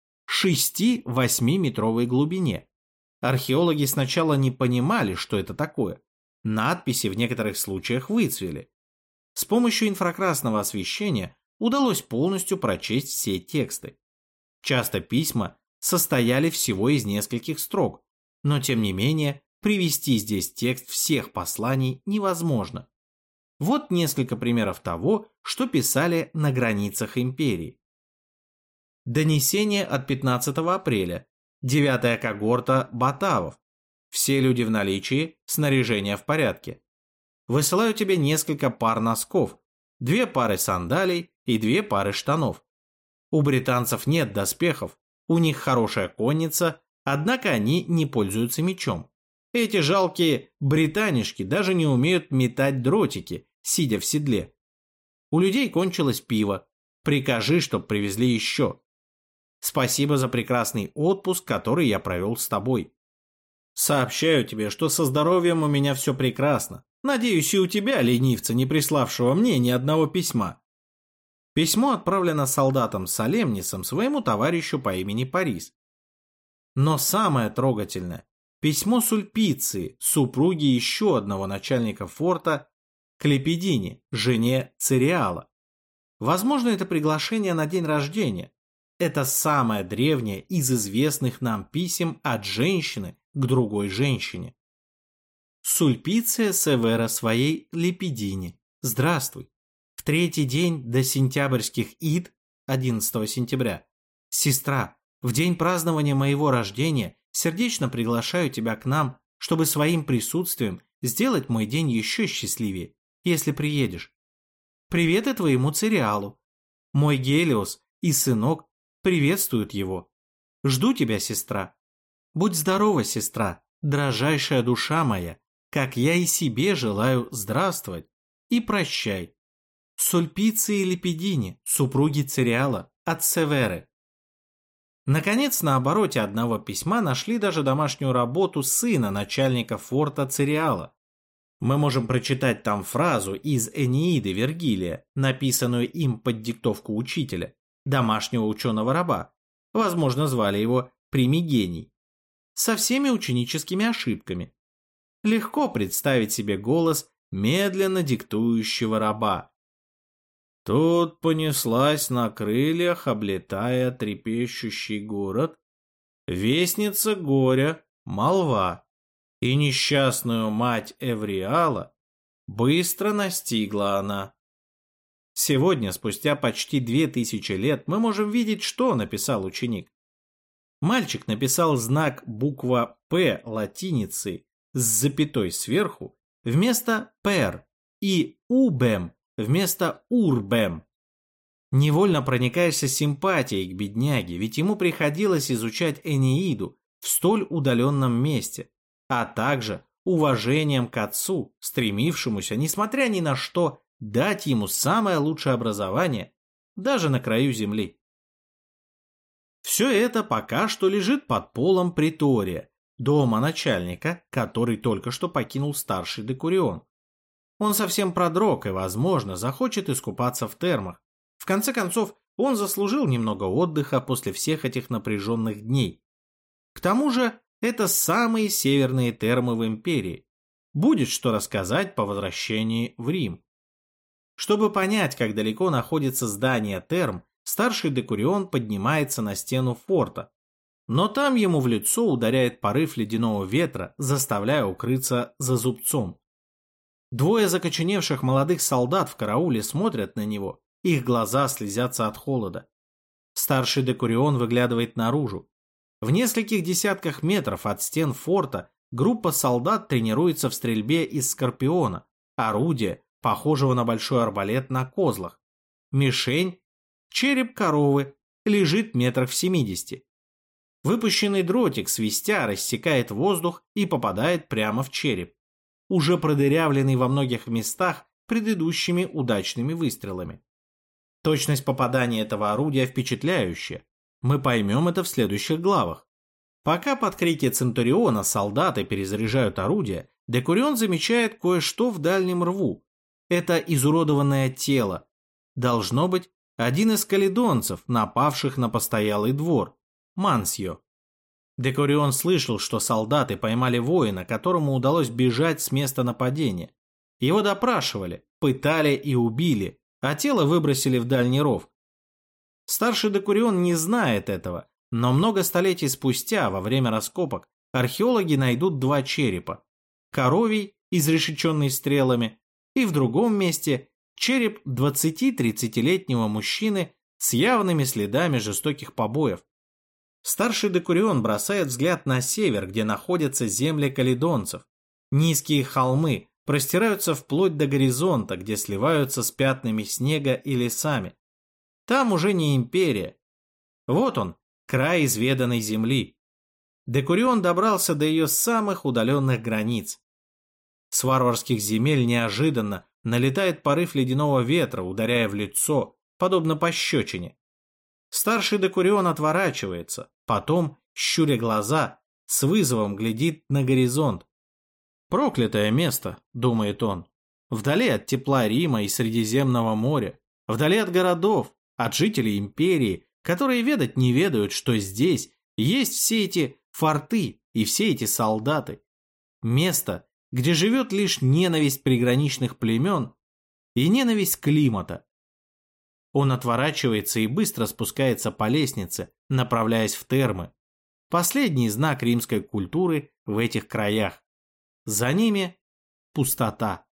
6-8-метровой глубине. Археологи сначала не понимали, что это такое. Надписи в некоторых случаях выцвели. С помощью инфракрасного освещения удалось полностью прочесть все тексты. Часто письма состояли всего из нескольких строк, но тем не менее привести здесь текст всех посланий невозможно. Вот несколько примеров того, что писали на границах империи. Донесение от 15 апреля. 9-я когорта батавов. Все люди в наличии, снаряжение в порядке. Высылаю тебе несколько пар носков, 2 пары сандалий и 2 пары штанов. У британцев нет доспехов, у них хорошая конница, однако они не пользуются мечом. Эти жалкие британишки даже не умеют метать дротики, сидя в седле. У людей кончилось пиво, прикажи, чтоб привезли еще. Спасибо за прекрасный отпуск, который я провел с тобой. Сообщаю тебе, что со здоровьем у меня все прекрасно. Надеюсь, и у тебя, ленивца, не приславшего мне ни одного письма. Письмо отправлено солдатом Салемнисом своему товарищу по имени Парис. Но самое трогательное – письмо Сульпиции, супруги еще одного начальника форта, Клепидине, жене Цереала. Возможно, это приглашение на день рождения. Это самое древнее из известных нам писем от женщины к другой женщине. Сульпиция Севера своей Лепидине. Здравствуй. В 3-й день до сентябрьских ид, 11 сентября, сестра, в день празднования моего рождения сердечно приглашаю тебя к нам, чтобы своим присутствием сделать мой день еще счастливее, если приедешь. Приветы твоему Цереалу. Мой Гелиос и сынок приветствуют его. Жду тебя, сестра. Будь здорова, сестра, дрожайшая душа моя, как я и себе желаю здравствовать, и прощай. Сульпиции Лепидине, супруги Цереала, от Северы. Наконец, на обороте одного письма нашли даже домашнюю работу сына начальника форта Цереала. Мы можем прочитать там фразу из Энеиды Вергилия, написанную им под диктовку учителя, домашнего ученого-раба, возможно, звали его Примигений, со всеми ученическими ошибками. Легко представить себе голос медленно диктующего раба. Тут понеслась на крыльях, облетая трепещущий город, вестница горя, молва, и несчастную мать Эвриала быстро настигла она. Сегодня, спустя почти 2000 лет, мы можем видеть, что написал ученик. Мальчик написал знак буква «П» латиницей с запятой сверху вместо «пер» и «убем» вместо «урбем». Невольно проникаешься симпатией к бедняге, ведь ему приходилось изучать Энеиду в столь удаленном месте, а также уважением к отцу, стремившемуся, несмотря ни на что, дать ему самое лучшее образование, даже на краю земли. Все это пока что лежит под полом притория, дома начальника, который только что покинул старший декурион. Он совсем продрог и, возможно, захочет искупаться в термах. В конце концов, он заслужил немного отдыха после всех этих напряженных дней. К тому же, это самые северные термы в империи. Будет что рассказать по возвращении в Рим. Чтобы понять, как далеко находится здание терм, старший декурион поднимается на стену форта. Но там ему в лицо ударяет порыв ледяного ветра, заставляя укрыться за зубцом. Двое закоченевших молодых солдат в карауле смотрят на него, их глаза слезятся от холода. Старший декурион выглядывает наружу. В нескольких десятках метров от стен форта группа солдат тренируется в стрельбе из скорпиона, орудия, похожего на большой арбалет на козлах. Мишень, череп коровы, лежит метрах в 70. Выпущенный дротик, свистя, рассекает воздух и попадает прямо в череп, уже продырявленный во многих местах предыдущими удачными выстрелами. Точность попадания этого орудия впечатляющая. Мы поймем это в следующих главах. Пока под крики Центуриона солдаты перезаряжают орудия, декурион замечает кое-что в дальнем рву. Это изуродованное тело. Должно быть, один из каледонцев, напавших на постоялый двор, Мансио. Декурион слышал, что солдаты поймали воина, которому удалось бежать с места нападения. Его допрашивали, пытали и убили, а тело выбросили в дальний ров. Старший декурион не знает этого, но много столетий спустя, во время раскопок, археологи найдут два черепа. Коровий, изрешеченный стрелами, и в другом месте череп 20-30-летнего мужчины с явными следами жестоких побоев. Старший декурион бросает взгляд на север, где находятся земли каледонцев. Низкие холмы простираются вплоть до горизонта, где сливаются с пятнами снега и лесами. Там уже не империя. Вот он, край изведанной земли. Декурион добрался до ее самых удаленных границ. С варварских земель неожиданно налетает порыв ледяного ветра, ударяя в лицо, подобно пощечине. Старший декурион отворачивается, потом, щуря глаза, с вызовом глядит на горизонт. «Проклятое место», — думает он, — «вдали от тепла Рима и Средиземного моря, вдали от городов, от жителей империи, которые ведать не ведают, что здесь есть все эти форты и все эти солдаты. Место, где живет лишь ненависть приграничных племен и ненависть климата». Он отворачивается и быстро спускается по лестнице, направляясь в термы. Последний знак римской культуры в этих краях. За ними пустота.